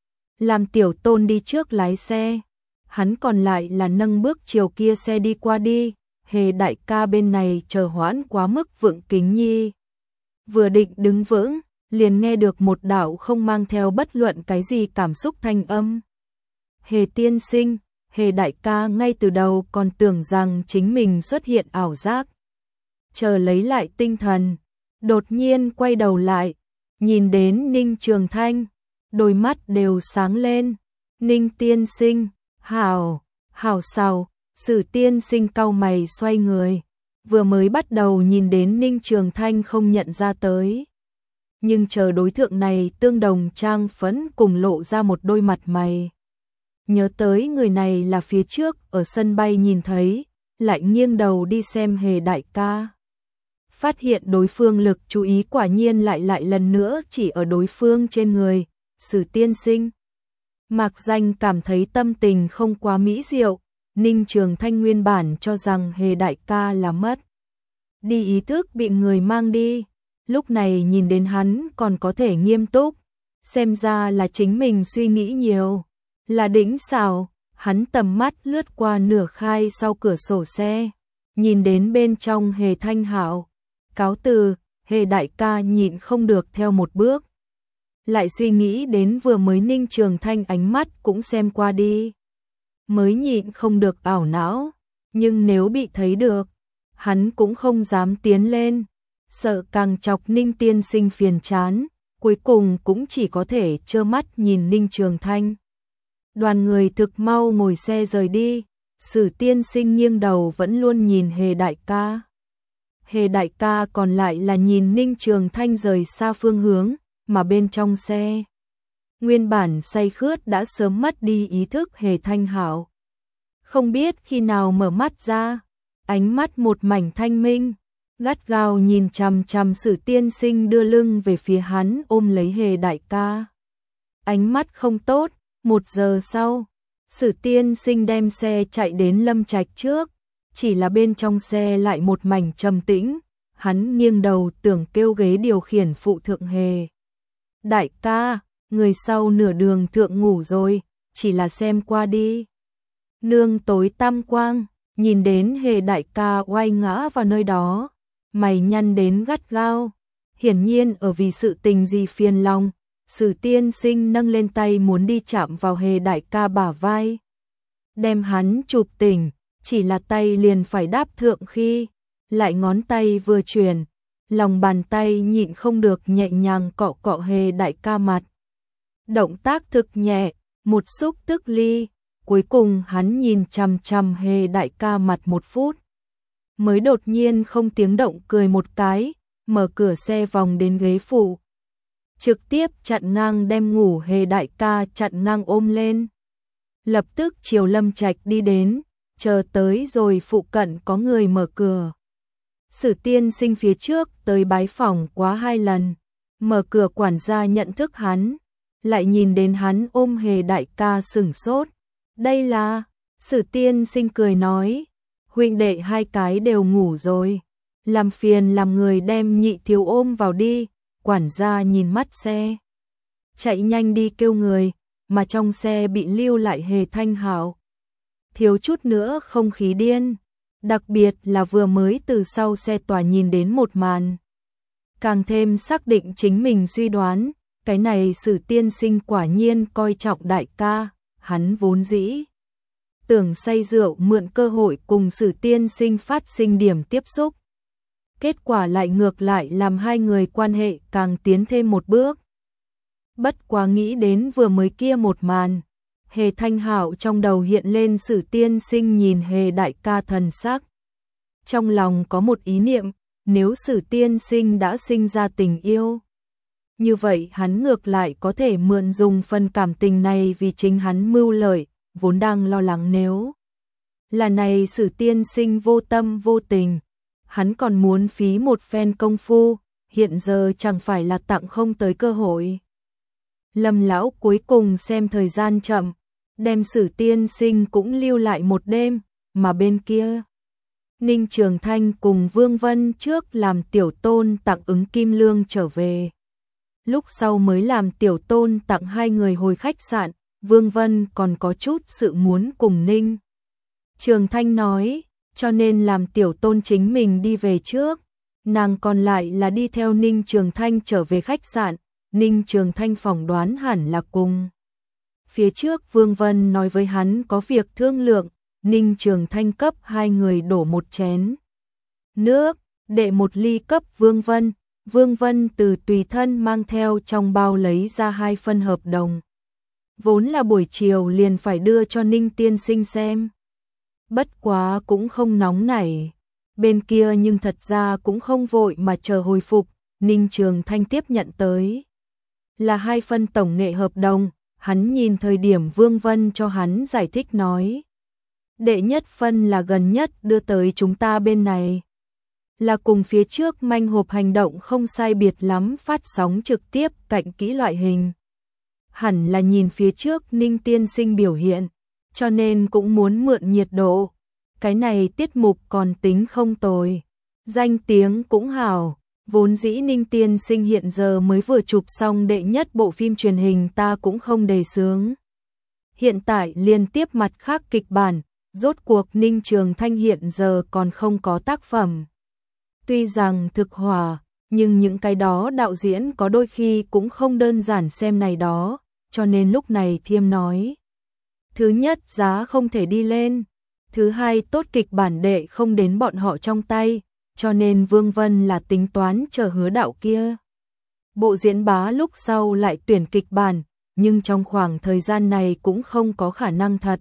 Làm tiểu tôn đi trước lái xe. Hắn còn lại là nâng bước chiều kia xe đi qua đi. Hề đại ca bên này chờ hoãn quá mức vượng kính nhi. Vừa định đứng vững, liền nghe được một đạo không mang theo bất luận cái gì cảm xúc thanh âm. Hề tiên sinh, Hề đại ca ngay từ đầu còn tưởng rằng chính mình xuất hiện ảo giác. Chờ lấy lại tinh thần, đột nhiên quay đầu lại, nhìn đến Ninh Trường Thanh, đôi mắt đều sáng lên. Ninh tiên sinh, hảo, hảo sao, Sử tiên sinh cau mày xoay người, vừa mới bắt đầu nhìn đến Ninh Trường Thanh không nhận ra tới. Nhưng chờ đối tượng này tương đồng trang phấn cùng lộ ra một đôi mặt mày. Nhớ tới người này là phía trước ở sân bay nhìn thấy, lại nghiêng đầu đi xem Hề đại ca. Phát hiện đối phương lực chú ý quả nhiên lại lại lần nữa chỉ ở đối phương trên người, Sử tiên sinh. Mạc Danh cảm thấy tâm tình không quá mỹ diệu, Ninh Trường Thanh nguyên bản cho rằng Hề đại ca là mất đi ý thức bị người mang đi, lúc này nhìn đến hắn còn có thể nghiêm túc, xem ra là chính mình suy nghĩ nhiều. Là đỉnh xào, hắn tầm mắt lướt qua nửa khai sau cửa sổ xe, nhìn đến bên trong Hề Thanh Hạo. Cáo từ, Hề đại ca nhịn không được theo một bước. Lại suy nghĩ đến vừa mới Ninh Trường Thanh ánh mắt cũng xem qua đi. Mới nhịn không được ảo não, nhưng nếu bị thấy được, hắn cũng không dám tiến lên, sợ càng chọc Ninh tiên sinh phiền chán, cuối cùng cũng chỉ có thể trơ mắt nhìn Ninh Trường Thanh. Đoàn người thực mau ngồi xe rời đi, Sử tiên sinh nghiêng đầu vẫn luôn nhìn Hề đại ca. Hề đại ca còn lại là nhìn Ninh Trường Thanh rời xa phương hướng, mà bên trong xe. Nguyên bản say khướt đã sớm mất đi ý thức Hề Thanh Hạo. Không biết khi nào mở mắt ra, ánh mắt một mảnh thanh minh, gắt gao nhìn chằm chằm Sử tiên sinh đưa lưng về phía hắn ôm lấy Hề đại ca. Ánh mắt không tốt. Một giờ sau, Sử tiên sinh đem xe chạy đến Lâm Trạch trước, chỉ là bên trong xe lại một mảnh trầm tĩnh, hắn nghiêng đầu tưởng kêu ghế điều khiển phụ thượng Hề. Đại ca, người sau nửa đường thượng ngủ rồi, chỉ là xem qua đi. Nương tối tăm quang, nhìn đến Hề đại ca oai ngã vào nơi đó, mày nhăn đến gắt gao, hiển nhiên ở vì sự tình gì phiền lòng. Sử tiên sinh nâng lên tay muốn đi chạm vào Hề đại ca bả vai, đem hắn chụp tỉnh, chỉ là tay liền phải đáp thượng khi, lại ngón tay vừa chuyển, lòng bàn tay nhịn không được nhẹ nhàng cọ cọ Hề đại ca mặt. Động tác thực nhẹ, một xúc tức ly, cuối cùng hắn nhìn chằm chằm Hề đại ca mặt một phút. Mới đột nhiên không tiếng động cười một cái, mở cửa xe vòng đến ghế phụ. Trực tiếp chặn ngang đem ngủ Hề đại ca chặn ngang ôm lên. lập tức chiều Lâm Trạch đi đến, chờ tới rồi phụ cận có người mở cửa. Sử tiên sinh phía trước tới bái phỏng quá hai lần, mở cửa quản gia nhận thức hắn, lại nhìn đến hắn ôm Hề đại ca sửng sốt. Đây là, Sử tiên sinh cười nói, huynh đệ hai cái đều ngủ rồi, làm phiền làm người đem Nhị thiếu ôm vào đi. Quản gia nhìn mắt xe, chạy nhanh đi kêu người, mà trong xe bị lưu lại Hề Thanh Hạo. Thiếu chút nữa không khí điên, đặc biệt là vừa mới từ sau xe tòa nhìn đến một màn. Càng thêm xác định chính mình suy đoán, cái này Sử tiên sinh quả nhiên coi trọng đại ca, hắn vốn dĩ tưởng say rượu mượn cơ hội cùng Sử tiên sinh phát sinh điểm tiếp xúc. Kết quả lại ngược lại làm hai người quan hệ càng tiến thêm một bước. Bất quá nghĩ đến vừa mới kia một màn, Hề Thanh Hạo trong đầu hiện lên Sử tiên sinh nhìn Hề đại ca thần sắc. Trong lòng có một ý niệm, nếu Sử tiên sinh đã sinh ra tình yêu, như vậy hắn ngược lại có thể mượn dùng phần cảm tình này vì chính hắn mưu lợi, vốn đang lo lắng nếu là này Sử tiên sinh vô tâm vô tình, hắn còn muốn phí một phen công phu, hiện giờ chẳng phải là tặng không tới cơ hội. Lâm lão cuối cùng xem thời gian chậm, đem Sử tiên sinh cũng lưu lại một đêm, mà bên kia Ninh Trường Thanh cùng Vương Vân trước làm tiểu tôn tặng ứng kim lương trở về. Lúc sau mới làm tiểu tôn tặng hai người hồi khách sạn, Vương Vân còn có chút sự muốn cùng Ninh Trường Thanh nói, cho nên làm tiểu tôn chính mình đi về trước, nàng còn lại là đi theo Ninh Trường Thanh trở về khách sạn. Ninh Trường Thanh phỏng đoán hẳn là cùng phía trước Vương Vân nói với hắn có việc thương lượng. Ninh Trường Thanh cấp hai người đổ một chén nước, đệ một ly cấp Vương Vân. Vương Vân từ tùy thân mang theo trong bao lấy ra hai phân hợp đồng, vốn là buổi chiều liền phải đưa cho Ninh tiên sinh xem. Bất quá cũng không nóng nảy, bên kia nhưng thật ra cũng không vội mà chờ hồi phục. Ninh Trường Thanh tiếp nhận tới là hai phân tổng nghệ hợp đồng, hắn nhìn thời điểm Vương Vân cho hắn giải thích nói, đệ nhất phân là gần nhất đưa tới chúng ta bên này, là cùng phía trước manh hộp hành động không sai biệt lắm, phát sóng trực tiếp cạnh kỹ loại hình. Hẳn là nhìn phía trước Ninh tiên sinh biểu hiện, cho nên cũng muốn mượn nhiệt độ. Cái này tiết mục còn tính không tồi, danh tiếng cũng hảo. Vốn dĩ Ninh tiên sinh hiện giờ mới vừa chụp xong đệ nhất bộ phim truyền hình, ta cũng không đề xướng. Hiện tại liên tiếp mặt khác kịch bản, rốt cuộc Ninh Trường Thanh hiện giờ còn không có tác phẩm. Tuy rằng thực hòa, nhưng những cái đó đạo diễn có đôi khi cũng không đơn giản xem này đó, cho nên lúc này Thiêm nói. Thứ nhất, giá không thể đi lên. Thứ hai, tốt kịch bản đệ không đến bọn họ trong tay, cho nên Vương Vân là tính toán chờ Hứa đạo kia bộ diễn bá lúc sau lại tuyển kịch bản, nhưng trong khoảng thời gian này cũng không có khả năng thật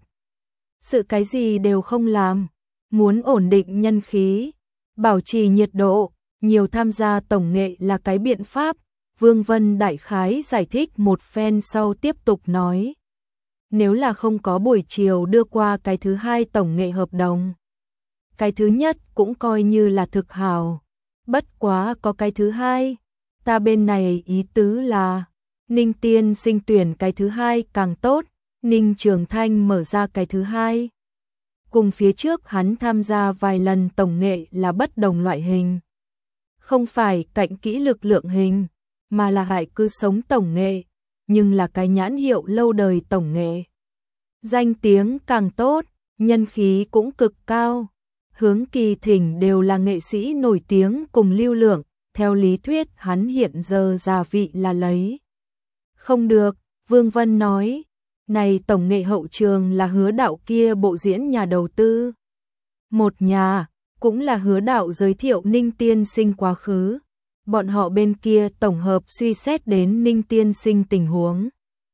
sự cái gì đều không làm, muốn ổn định nhân khí, bảo trì nhiệt độ, nhiều tham gia tổng nghệ là cái biện pháp. Vương Vân đại khái giải thích một phen sau tiếp tục nói, nếu là không có buổi chiều đưa qua cái thứ hai tổng nghệ hợp đồng, cái thứ nhất cũng coi như là thực hào, bất quá có cái thứ hai, ta bên này ý tứ là Ninh tiên sinh tuyển cái thứ hai càng tốt. Ninh Trường Thanh mở ra cái thứ hai, cùng phía trước hắn tham gia vài lần tổng nghệ là bất đồng loại hình, không phải cạnh kỹ lực lượng hình, mà là hại cư sống tổng nghệ, nhưng là cái nhãn hiệu lâu đời tổng nghệ, danh tiếng càng tốt, nhân khí cũng cực cao. Hướng Kỳ Thỉnh đều là nghệ sĩ nổi tiếng cùng lưu lượng, theo lý thuyết hắn hiện giờ gia vị là lấy không được. Vương Vân nói, này tổng nghệ hậu trường là Hứa đạo kia bộ diễn nhà đầu tư một nhà, cũng là Hứa đạo giới thiệu Ninh tiên sinh quá khứ, bọn họ bên kia tổng hợp suy xét đến Ninh tiên sinh tình huống,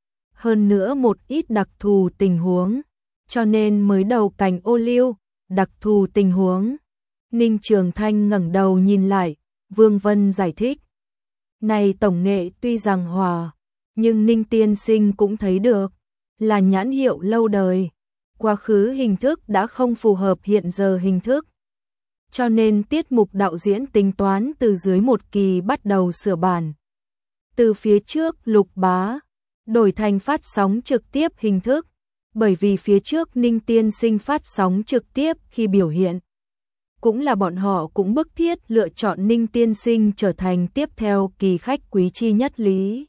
hơn nữa một ít đặc thù tình huống, cho nên mới đầu cành ô liu. Đặc thù tình huống. Ninh Trường Thanh ngẩng đầu nhìn lại, Vương Vân giải thích, này tổng nghệ tuy rằng hòa, nhưng Ninh tiên sinh cũng thấy được, là nhãn hiệu lâu đời. Quá khứ hình thức đã không phù hợp hiện giờ hình thức. Cho nên tiết mục đạo diễn tính toán từ dưới một kỳ bắt đầu sửa bản. Từ phía trước Lục Bá đổi thành phát sóng trực tiếp hình thức, bởi vì phía trước Ninh Tiên Sinh phát sóng trực tiếp khi biểu hiện. Cũng là bọn họ cũng bức thiết lựa chọn Ninh Tiên Sinh trở thành tiếp theo kỳ khách quý chi nhất lý.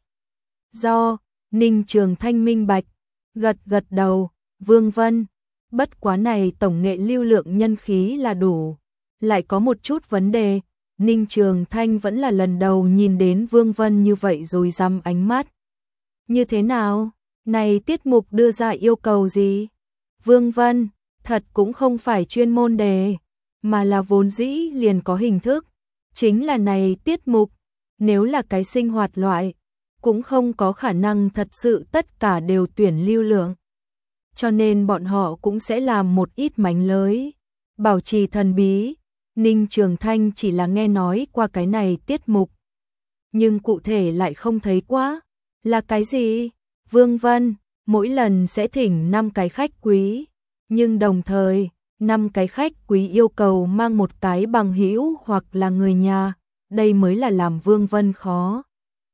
Do Ninh Trường Thanh minh bạch, gật gật đầu, Vương Vân, bất quá này tổng nghệ lưu lượng nhân khí là đủ. Lại có một chút vấn đề, Ninh Trường Thanh vẫn là lần đầu nhìn đến Vương Vân như vậy rồi dăm ánh mắt. Như thế nào? Này tiết mục đưa ra yêu cầu gì? Vương Vân, thật cũng không phải chuyên môn đề, mà là vốn dĩ liền có hình thức. Chính là này tiết mục, nếu là cái sinh hoạt loại, cũng không có khả năng thật sự tất cả đều tuyển lưu lượng. Cho nên bọn họ cũng sẽ làm một ít mánh lới, bảo trì thần bí. Ninh Trường Thanh chỉ là nghe nói qua cái này tiết mục, nhưng cụ thể lại không thấy quá. Là cái gì? Vương Vân, mỗi lần sẽ thỉnh năm cái khách quý, nhưng đồng thời, năm cái khách quý yêu cầu mang một cái bằng hữu hoặc là người nhà, đây mới là làm Vương Vân khó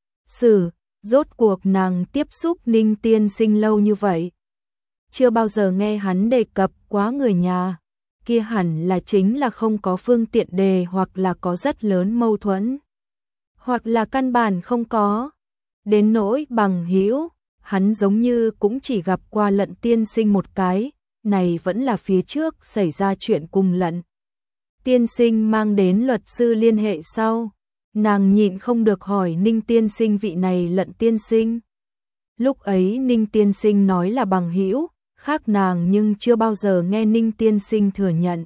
xử. Rốt cuộc nàng tiếp xúc Ninh Tiên Sinh lâu như vậy, chưa bao giờ nghe hắn đề cập quá người nhà. Kia hẳn là chính là không có phương tiện đề hoặc là có rất lớn mâu thuẫn, hoặc là căn bản không có. Đến nỗi bằng hữu, hắn giống như cũng chỉ gặp qua Lận Tiên Sinh một cái, này vẫn là phía trước xảy ra chuyện cùng Lận Tiên Sinh mang đến luật sư liên hệ sau. Nàng nhịn không được hỏi Ninh Tiên Sinh vị này Lận Tiên Sinh. Lúc ấy Ninh Tiên Sinh nói là bằng hữu, khác nàng nhưng chưa bao giờ nghe Ninh Tiên Sinh thừa nhận.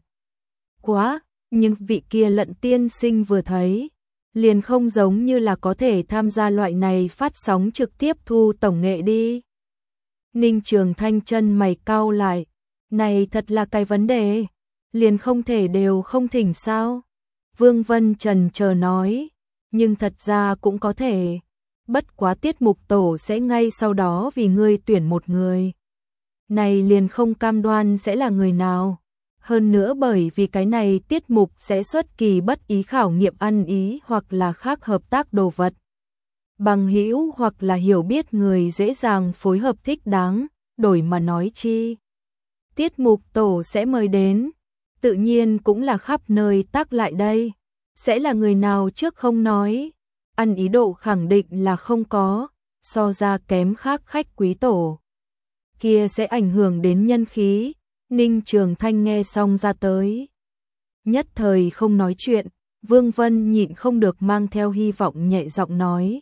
Quá, nhưng vị kia Lận Tiên Sinh vừa thấy, liền không giống như là có thể tham gia loại này phát sóng trực tiếp thu tổng nghệ đi. Ninh Trường Thanh chân mày cau lại, này thật là cái vấn đề, liền không thể đều không thỉnh sao? Vương Vân trần chờ nói, nhưng thật ra cũng có thể, bất quá tiết mục tổ sẽ ngay sau đó vì ngươi tuyển một người. Này liền không cam đoan sẽ là người nào. Hơn nữa bởi vì cái này tiết mục sẽ xuất kỳ bất ý khảo nghiệm ăn ý hoặc là khác hợp tác đồ vật. Bằng hữu hoặc là hiểu biết người dễ dàng phối hợp thích đáng, đổi mà nói chi. Tiết mục tổ sẽ mời đến, tự nhiên cũng là khắp nơi tác lại đây. Sẽ là người nào trước không nói, ăn ý độ khẳng định là không có, so ra kém khác khách quý tổ. Kia sẽ ảnh hưởng đến nhân khí. Ninh Trường Thanh nghe xong ra tới, nhất thời không nói chuyện. Vương Vân nhịn không được mang theo hy vọng nhẹ giọng nói,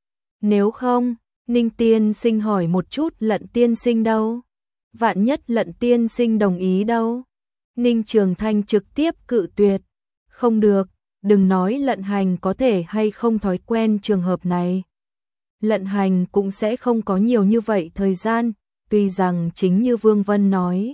nếu không, Ninh Tiên Sinh hỏi một chút Lận Tiên Sinh đâu? Vạn nhất Lận Tiên Sinh đồng ý đâu? Ninh Trường Thanh trực tiếp cự tuyệt, không được, đừng nói Lận Hành có thể hay không thói quen trường hợp này. Lận Hành cũng sẽ không có nhiều như vậy thời gian, tuy rằng chính như Vương Vân nói,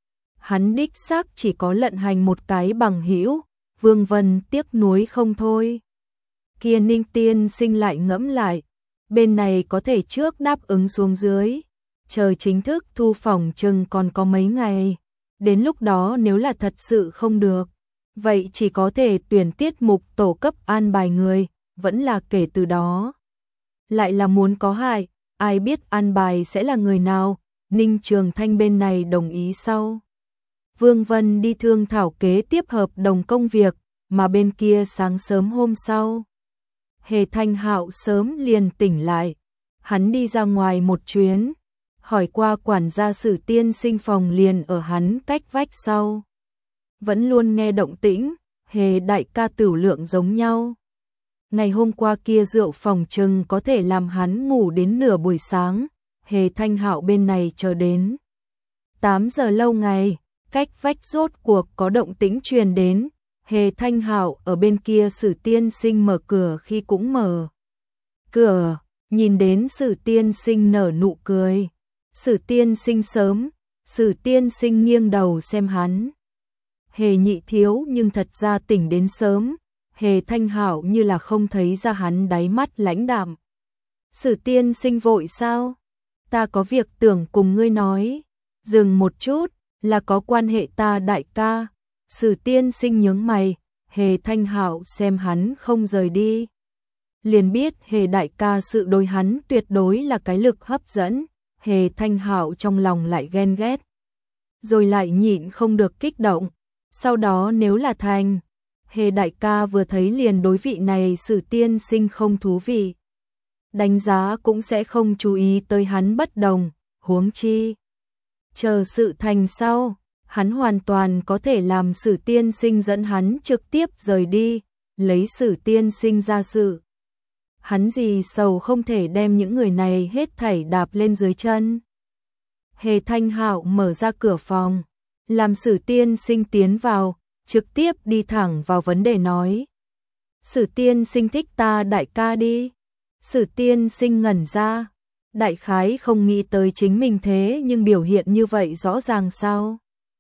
hắn đích xác chỉ có Lận Hành một cái bằng hữu. Vương Vân tiếc nuối không thôi. Kia Ninh Tiên Sinh lại ngẫm lại, bên này có thể trước đáp ứng xuống dưới, chờ chính thức thu phòng chừng còn có mấy ngày. Đến lúc đó nếu là thật sự không được, vậy chỉ có thể tuyển tiết mục tổ cấp an bài người, vẫn là kể từ đó. Lại là muốn có hại, ai biết an bài sẽ là người nào. Ninh Trường Thanh bên này đồng ý sau. Vương Vân đi thương thảo kế tiếp hợp đồng công việc, mà bên kia sáng sớm hôm sau, Hề Thanh Hạo sớm liền tỉnh lại. Hắn đi ra ngoài một chuyến, hỏi qua quản gia Sử Tiên Sinh phòng liền ở hắn cách vách sau. Vẫn luôn nghe động tĩnh, Hề đại ca tửu lượng giống nhau. Ngày hôm qua kia rượu phòng trừng có thể làm hắn ngủ đến nửa buổi sáng. Hề Thanh Hạo bên này chờ đến tám giờ lâu ngày, cách vách rốt cuộc có động tĩnh truyền đến. Hề Thanh Hạo ở bên kia Sử Tiên Sinh mở cửa khi cũng mở cửa, nhìn đến Sử Tiên Sinh nở nụ cười. Sử Tiên Sinh sớm, Sử Tiên Sinh nghiêng đầu xem hắn. Hề nhị thiếu nhưng thật ra tỉnh đến sớm. Hề Thanh Hạo như là không thấy ra hắn đáy mắt lãnh đạm. Sử Tiên Sinh vội sao? ta có việc tưởng cùng ngươi nói. Dừng một chút, là có quan hệ ta đại ca. Sử tiên sinh nhướng mày, Hề Thanh Hạo xem hắn không rời đi. Liền biết Hề đại ca sự đối hắn tuyệt đối là cái lực hấp dẫn. Hề Thanh Hạo trong lòng lại ghen ghét. Rồi lại nhịn không được kích động. Sau đó nếu là thành, Hề đại ca vừa thấy liền đối vị này Sử tiên sinh không thú vị. Đánh giá cũng sẽ không chú ý tới hắn bất đồng, huống chi. Chờ sự thành sau, hắn hoàn toàn có thể làm Sử tiên sinh dẫn hắn trực tiếp rời đi, lấy Sử tiên sinh ra sự. Hắn gì sầu không thể đem những người này hết thảy đạp lên dưới chân. Hề Thanh Hạo mở ra cửa phòng, làm Sử tiên sinh tiến vào, trực tiếp đi thẳng vào vấn đề nói. Sử tiên sinh thích ta đại ca đi. Sử tiên sinh ngẩn ra, đại khái không nghĩ tới chính mình thế nhưng biểu hiện như vậy rõ ràng sao.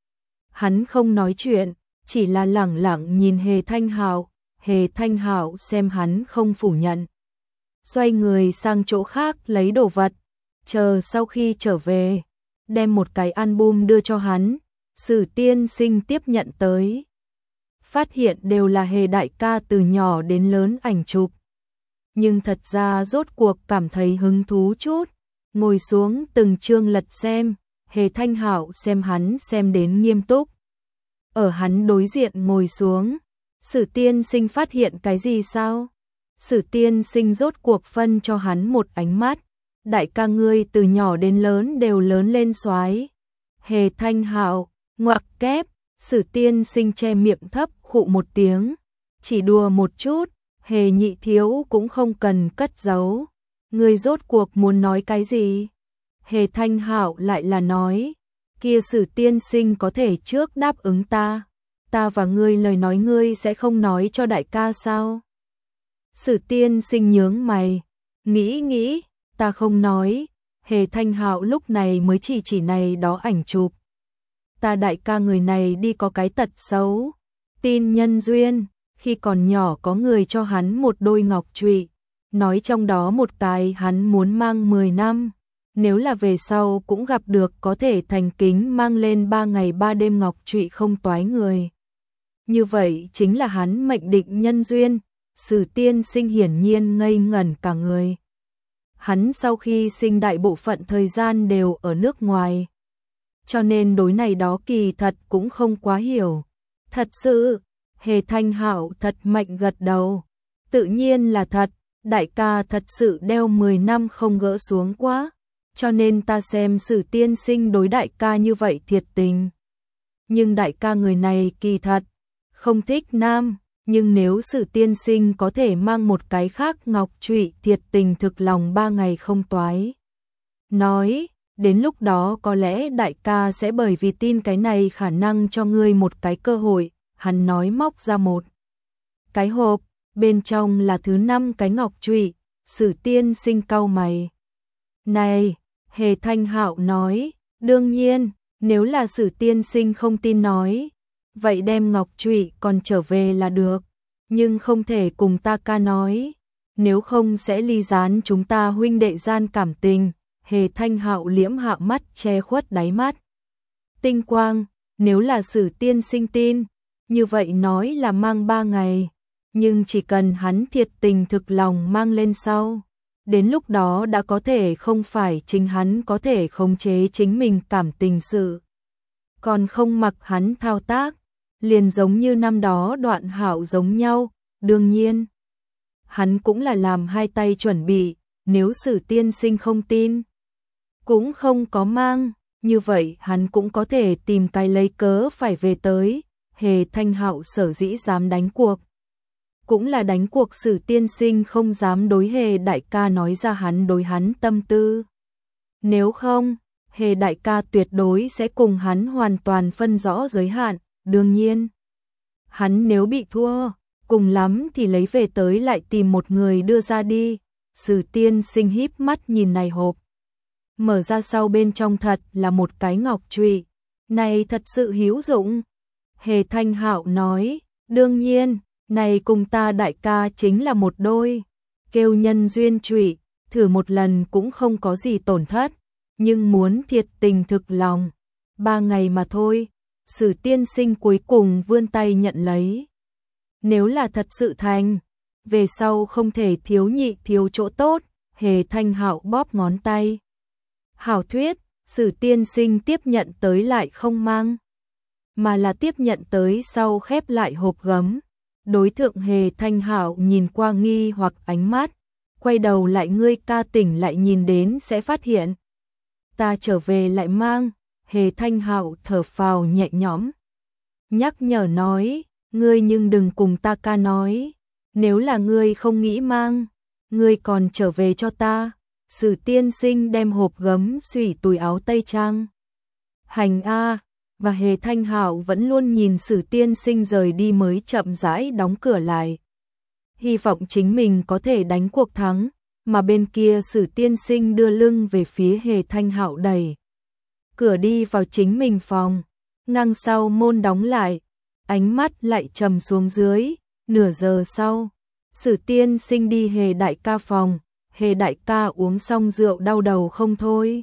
Hắn không nói chuyện, chỉ là lẳng lặng nhìn Hề Thanh Hạo. Hề Thanh Hạo xem hắn không phủ nhận, xoay người sang chỗ khác lấy đồ vật, chờ sau khi trở về, đem một cái album đưa cho hắn. Sử tiên sinh tiếp nhận tới, phát hiện đều là Hề đại ca từ nhỏ đến lớn ảnh chụp. Nhưng thật ra rốt cuộc cảm thấy hứng thú chút, ngồi xuống từng chương lật xem. Hề Thanh Hạo xem hắn xem đến nghiêm túc. Ở hắn đối diện ngồi xuống, Sử tiên sinh phát hiện cái gì sao? Sử tiên sinh rốt cuộc phân cho hắn một ánh mắt. Đại ca ngươi từ nhỏ đến lớn đều lớn lên soái. Hề Thanh Hạo, ngoặc kép. Sử tiên sinh che miệng thấp khụ một tiếng. Chỉ đùa một chút, Hề nhị thiếu cũng không cần cất giấu. Ngươi rốt cuộc muốn nói cái gì? Hề Thanh Hạo lại là nói, kia Sử tiên sinh có thể trước đáp ứng ta. Ta và ngươi lời nói ngươi sẽ không nói cho đại ca sao? Sử tiên sinh nhướng mày, nghĩ nghĩ, ta không nói. Hề Thanh Hạo lúc này mới chỉ chỉ này đó ảnh chụp. Ta đại ca người này đi có cái tật xấu, tin nhân duyên. Khi còn nhỏ có người cho hắn một đôi ngọc trụy, nói trong đó một cái hắn muốn mang mười năm. Nếu là về sau cũng gặp được có thể thành kính mang lên ba ngày ba đêm ngọc trụy không toái người. Như vậy chính là hắn mệnh định nhân duyên. Sử tiên sinh hiển nhiên ngây ngẩn cả người. Hắn sau khi sinh đại bộ phận thời gian đều ở nước ngoài, cho nên đối này đó kỳ thật cũng không quá hiểu. Thật sự, Hề Thanh Hạo thật mạnh gật đầu. Tự nhiên là thật, đại ca thật sự đeo mười năm không gỡ xuống quá. Cho nên ta xem Sử tiên sinh đối đại ca như vậy thiệt tình. Nhưng đại ca người này kỳ thật không thích nam. Nhưng nếu Sử tiên sinh có thể mang một cái khác ngọc trụy thiệt tình thực lòng ba ngày không toái. Nói, đến lúc đó có lẽ đại ca sẽ bởi vì tin cái này khả năng cho ngươi một cái cơ hội. Hắn nói móc ra một cái hộp, bên trong là thứ năm cái ngọc trụy. Sử tiên sinh cau mày. Này, Hề Thanh Hạo nói, đương nhiên, nếu là Sử tiên sinh không tin nói, vậy đem ngọc trụy còn trở về là được, nhưng không thể cùng ta ca nói, nếu không sẽ ly gián chúng ta huynh đệ gian cảm tình. Hề Thanh Hạo liễm hạ mắt che khuất đáy mắt tinh quang, nếu là Sử tiên sinh tin, như vậy nói là mang ba ngày, nhưng chỉ cần hắn thiệt tình thực lòng mang lên sau, đến lúc đó đã có thể không phải chính hắn có thể khống chế chính mình cảm tình sự, còn không mặc hắn thao tác, liền giống như năm đó Đoạn Hạo giống nhau. Đương nhiên, hắn cũng là làm hai tay chuẩn bị, nếu Sử tiên sinh không tin, cũng không có mang, như vậy hắn cũng có thể tìm cái lấy cớ phải về tới. Hề Thanh Hạo sở dĩ dám đánh cuộc, cũng là đánh cuộc Sử tiên sinh không dám đối Hề đại ca nói ra hắn đối hắn tâm tư. Nếu không, Hề đại ca tuyệt đối sẽ cùng hắn hoàn toàn phân rõ giới hạn. Đương nhiên, hắn nếu bị thua, cùng lắm thì lấy về tới lại tìm một người đưa ra đi. Sử tiên sinh híp mắt nhìn này hộp, mở ra sau bên trong thật là một cái ngọc trụy, này thật sự hữu dụng. Hề Thanh Hạo nói, đương nhiên, này cùng ta đại ca chính là một đôi, kêu nhân duyên trụy, thử một lần cũng không có gì tổn thất. nhưng muốn thiệt tình thực lòng. Ba ngày mà thôi, Sử tiên sinh cuối cùng vươn tay nhận lấy. Nếu là thật sự thành, về sau không thể thiếu nhị thiếu chỗ tốt, Hề Thanh Hạo bóp ngón tay. Hảo thuyết, Sử tiên sinh tiếp nhận tới lại không mang, mà là tiếp nhận tới sau khép lại hộp gấm. Đối tượng Hề Thanh Hạo nhìn qua nghi hoặc ánh mắt, quay đầu lại ngươi ca tỉnh lại nhìn đến sẽ phát hiện. Ta trở về lại mang, Hề Thanh Hạo thở phào nhẹ nhõm. Nhắc nhở nói, ngươi nhưng đừng cùng ta ca nói, nếu là ngươi không nghĩ mang, ngươi còn trở về cho ta. Sử tiên sinh đem hộp gấm xủy túi áo tây trang. Hành a, và Hề Thanh Hạo vẫn luôn nhìn Sử tiên sinh rời đi mới chậm rãi đóng cửa lại. Hy vọng chính mình có thể đánh cuộc thắng, mà bên kia Sử tiên sinh đưa lưng về phía Hề Thanh Hạo đẩy cửa đi vào chính mình phòng, ngang sau môn đóng lại, ánh mắt lại trầm xuống dưới. Nửa giờ sau, Sử tiên sinh đi Hề đại ca phòng. Hề đại ca uống xong rượu đau đầu không thôi,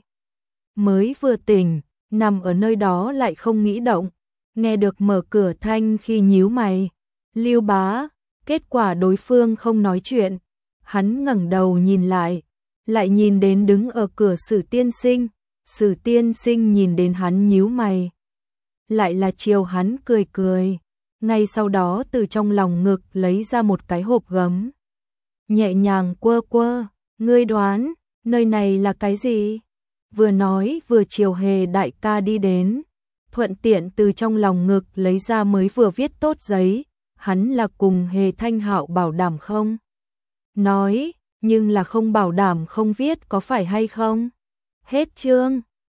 mới vừa tỉnh, nằm ở nơi đó lại không nghĩ động, nghe được mở cửa thanh khi nhíu mày. Lưu bá, kết quả đối phương không nói chuyện, hắn ngẩng đầu nhìn lại, lại nhìn đến đứng ở cửa Sử tiên sinh. Sử tiên sinh nhìn đến hắn nhíu mày, lại là chiều hắn cười cười, ngay sau đó từ trong lòng ngực lấy ra một cái hộp gấm, nhẹ nhàng quơ quơ. Ngươi đoán, nơi này là cái gì? Vừa nói vừa chiều Hề đại ca đi đến, thuận tiện từ trong lòng ngực lấy ra mới vừa viết tốt giấy. Hắn là cùng Hề Thanh Hạo bảo đảm không? Nói, nhưng là không bảo đảm không viết có phải hay không? Hết chương.